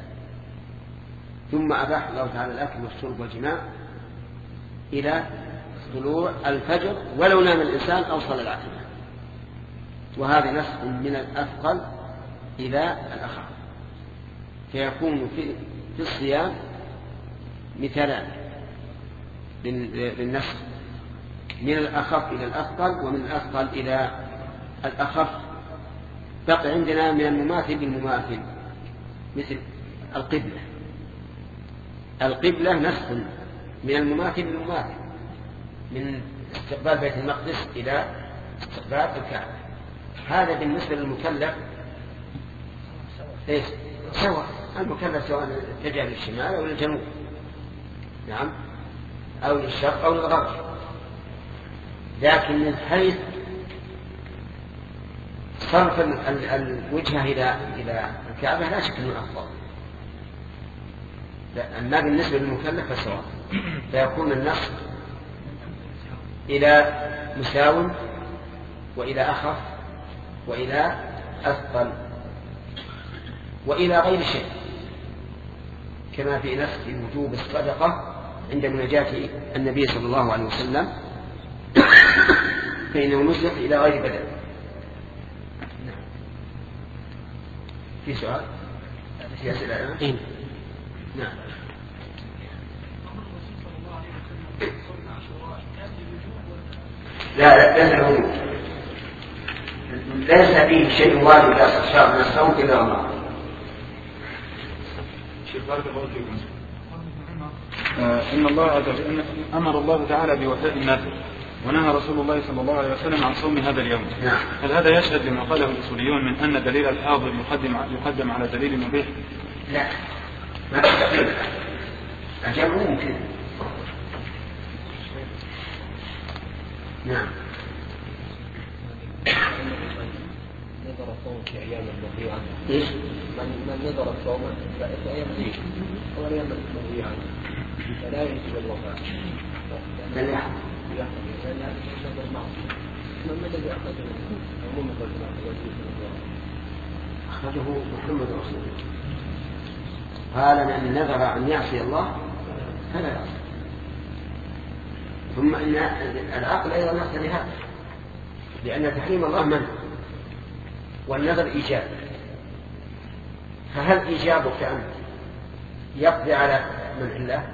ثم أباح الله تعالى الأكل والشرب والجماع إلى طلوع الفجر ولو نام الإنسان أو صلى العتمة. وهذا نسخ من الأثقل إلى الأخف، فيكون في الصيام مثالان للنسخ: من الأخف إلى الأثقل ومن الأثقل إلى الأخف. بقي عندنا من المماثل بالمماثل مثل القبلة. القبلة نسخ من المماثل بالمماثل، من استقبال بيت المقدس إلى استقبال الكعبة. هذا بالنسبة للمكلف ليس سواء، المكلف سواء اتجه للشمال أو للجنوب، نعم، أو للشرق أو للغرب. لكن من حيث صرف الوجهة إلى إلى الكعبة لا شك أنه أفضل، أما بالنسبة للمكلف فسواء، فيكون النسخ إلى مساو وإلى أخف وإلى أثقل وإلى غير شيء، كما في نسخ وجوب الصدقة عند مناجاة النبي صلى الله عليه وسلم فإنه نسخ إلى غير بدل. في سؤال؟ في أسئلة؟ نعم. لا لا ليس الوجوب، ليس فيه شيء واجب لا صح من الصوم إلا الله. بارك الله فيكم. إن الله عز وجل أمر الله تعالى بوفاء النذر، ونهى رسول الله صلى الله عليه وسلم عن صوم هذا اليوم. نعم. هل هذا يشهد لما قاله الأصوليون من أن دليل الحاضر يقدم يقدم على دليل مبيح؟ لا، ما تستقيم. الجمع ممكن. نعم. نظر الصوم في أيام المضيعة. إيش؟ من من نظر الصوم في أيام المضيعة أو أيام المضيعة فلا يجب الوفاء. بل يحب. من الذي أخرجه عموم أخرجه محمد رسول الله قال من نذر أن يعصي الله فلا يعصي. ثم إن العقل أيضا يقتضي هذا، لأن تحريم الله منع والنذر إيجاب. فهل إيجابك أنت يقضي على منع الله؟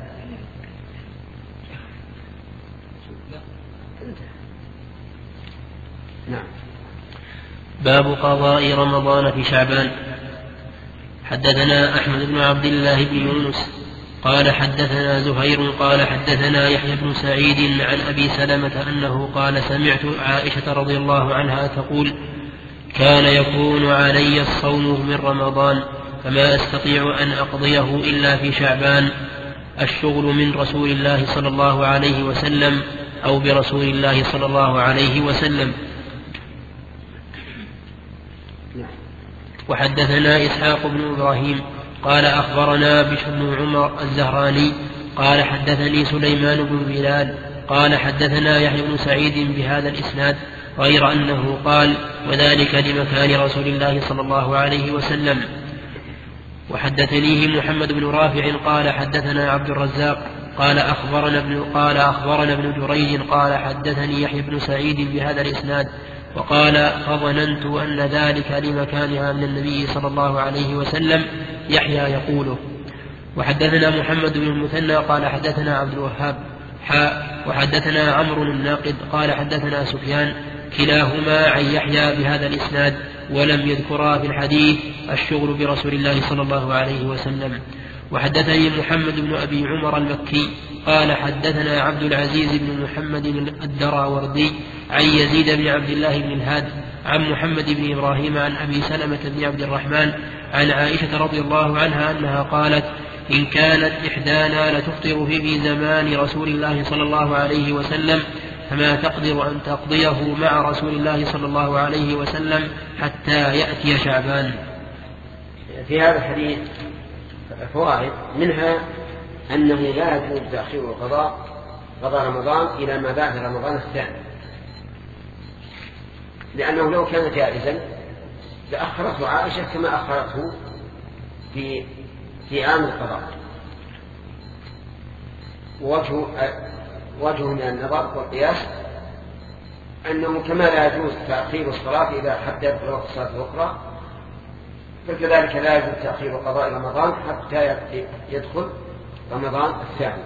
نعم. باب قضاء رمضان في شعبان. حدثنا أحمد بن عبد الله بن يونس قال حدثنا زهير قال حدثنا يحيى بن سعيد عن أبي سلمة أنه قال سمعت عائشة رضي الله عنها تقول كان يكون علي الصوم من رمضان فما أستطيع أن أقضيه إلا في شعبان الشغل من رسول الله صلى الله عليه وسلم أو برسول الله صلى الله عليه وسلم. وحدثنا إسحاق بن إبراهيم قال أخبرنا بشر بن عمر الزهراني قال حدثني سليمان بن بلال قال حدثنا يحيى بن سعيد بهذا الإسناد غير أنه قال وذلك لمكان رسول الله صلى الله عليه وسلم. وحدثنيه محمد بن رافع قال حدثنا عبد الرزاق قال أخبرنا ابن, قال أخبرنا ابن جريج قال حدثني يحيى بن سعيد بهذا الإسناد وقال فظننت أن ذلك لمكانها من النبي صلى الله عليه وسلم يحيى يقوله. وحدثنا محمد بن المثنى قال حدثنا عبد الوهاب حاء وحدثنا عمرو الناقد قال حدثنا سفيان كلاهما عن يحيى بهذا الإسناد ولم يذكرا في الحديث الشغل برسول الله صلى الله عليه وسلم. وحدثني محمد بن أبي عمر المكي قال حدثنا عبد العزيز بن محمد الدراوردي عن يزيد بن عبد الله بن الهاد عن محمد بن إبراهيم عن أبي سلمة بن عبد الرحمن عن عائشة رضي الله عنها أنها قالت إن كانت إحدانا لتفطر في زمان رسول الله صلى الله عليه وسلم فما تقدر أن تقضيه مع رسول الله صلى الله عليه وسلم حتى يأتي شعبان. في هذا الحديث فوائد منها أنه لا يجوز تأخير القضاء قضاء رمضان إلى ما بعد رمضان الثاني، لأنه لو كان جائزا لأخرته عائشة كما أخرته في في عام القضاء. وجه وجه من النظر والقياس أنه كما لا يجوز تأخير الصلاة إذا حتى يدخل وقت الصلاة الأخرى فكذلك لا يجوز تأخير قضاء رمضان حتى يدخل رمضان الثاني،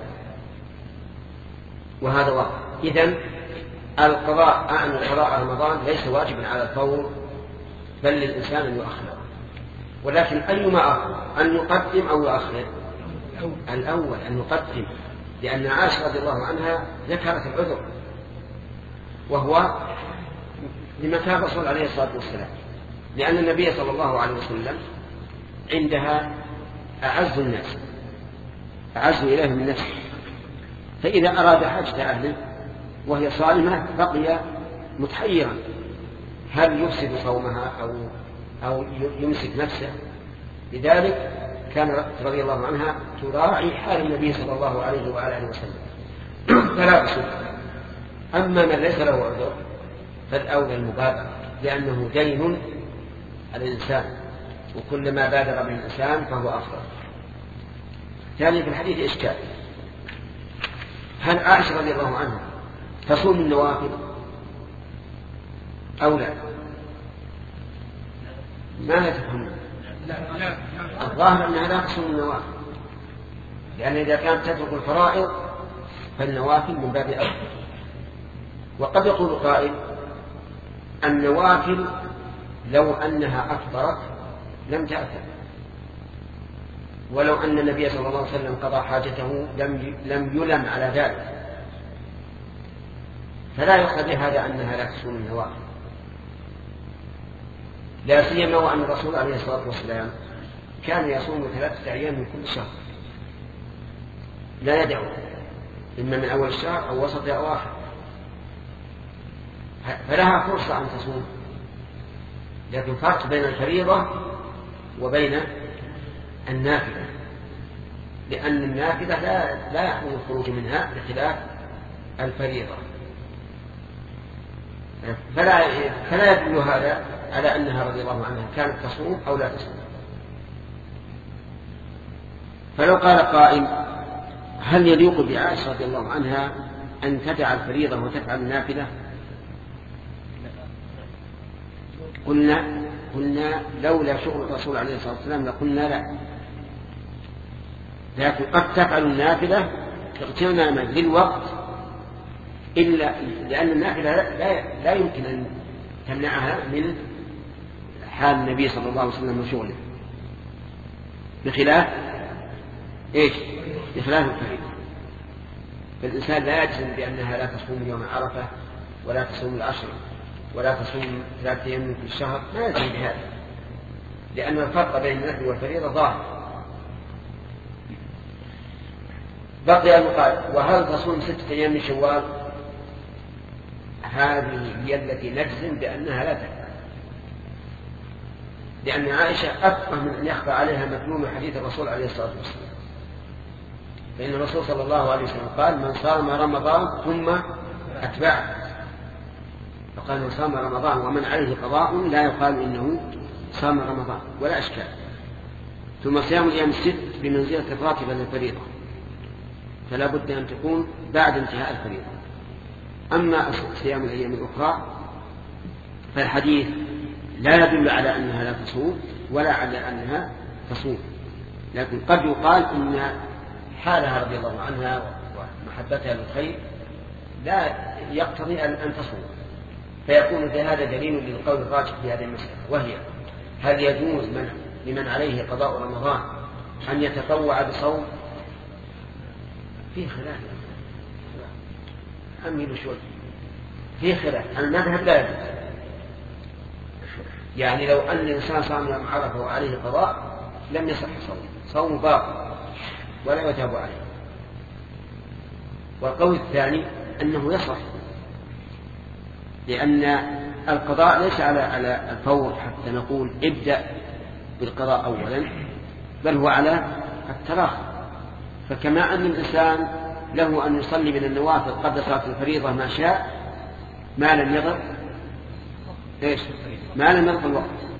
وهذا واضح. إذن القضاء عن قضاء رمضان ليس واجبا على الفور بل للإنسان أن يؤخر، ولكن أيما أفضل أن يقدم أو يؤخر؟ الأول أن يقدم، لأن عائشة رضي الله عنها ذكرت العذر وهو لمكان الرسول عليه الصلاة والسلام، لأن النبي صلى الله عليه وسلم عندها أعز الناس أعز إليه من نفسه، فإذا أراد حاجة أهله وهي صائمة بقي متحيرا هل يفسد صومها أو أو يمسك نفسه. لذلك كان رضي الله عنها تراعي حال النبي صلى الله عليه وآله وسلم فلا بأس. أما من ليس له عذر فالأولى المبادرة، لأنه دين الإنسان وكلما بادر من الإنسان فهو أفضل. ثانيا في الحديث إشكال، هل عائشة رضي الله عنها تصوم النوافل أو لا؟ ما تفهمون؟ الظاهر أنها لا تصوم النوافل، لأن إذا كانت تترك الفرائض فالنوافل من باب أولى. وقد يقول قائل النوافل لو أنها أفطرت لم تأثم، ولو أن النبي صلى الله عليه وسلم قضى حاجته لم يلم على ذلك، فلا يقتضي هذا أنها لا تصوم النوافل، لا سيما وأن الرسول عليه الصلاة والسلام كان يصوم ثلاثة أيام من كل شهر لا يدعو، إما من أول الشهر أو وسط أو آخر، فلها فرصة أن تصوم. لكن فرق بين الفريضة وبين النافلة، لأن النافلة لا, لا يحمل الخروج منها بخلاف الفريضة، فلا, فلا يدل هذا على أنها رضي الله عنها كانت تصوم أو لا تصوم. فلو قال قائل هل يليق بعائشة رضي الله عنها أن تدع الفريضة وتفعل النافلة؟ قلنا قلنا لولا شغل الرسول عليه الصلاة والسلام لقلنا لا، لكن قد تفعل النافلة اغتناما للوقت، إلا لأن النافلة لا, لا يمكن أن تمنعها من حال النبي صلى الله عليه وسلم وشغله، بخلاف إيش بخلاف الفريضة. فالإنسان لا يجزم بأنها لا تصوم يوم عرفة ولا تصوم العشر ولا تصوم ثلاثة أيام في الشهر، لا يجزم بهذا، لأن الفرق بين النفل والفريضة ظاهر. بقي المقال وهل تصوم ستة أيام من شوال؟ هذه هي التي نجزم بأنها لا تفعل، لأن عائشة أفقه من أن يخفى عليها مكنون حديث الرسول عليه الصلاة والسلام. فإن الرسول صلى الله عليه وسلم قال من صام رمضان ثم أتبعه، فقال من صام رمضان ومن عليه قضاء لا يقال إنه صام رمضان ولا أشكال. ثم صيام الأيام الست بمنزلة الراتبة للفريضة، فلا بد أن تكون بعد انتهاء الفريضة. أما صيام الأيام الأخرى فالحديث لا يدل على أنها لا تصوم ولا على أنها تصوم، لكن قد يقال إن حالها رضي الله عنها ومحبتها للخير لا يقتضي أن تصوم، فيكون في هذا دليل للقول الراجح في هذه المسألة، وهي هل يجوز من لمن عليه قضاء رمضان أن يتطوع بصوم؟ في خلاف، أميل شوي في خلاف. المذهب لا يجوز، يعني لو أن الإنسان صام يوم عرفة وعليه قضاء لم يصح صوم، صوم باطل ولا يتاب عليه. والقول الثاني أنه يصح، لأن القضاء ليس على على الفور حتى نقول ابدأ بالقضاء أولا، بل هو على التراخي. فكما أن الإنسان له أن يصلي من النوافل قبل صلاة الفريضة ما شاء ما لم يضر إيش ما لم يضر الوقت،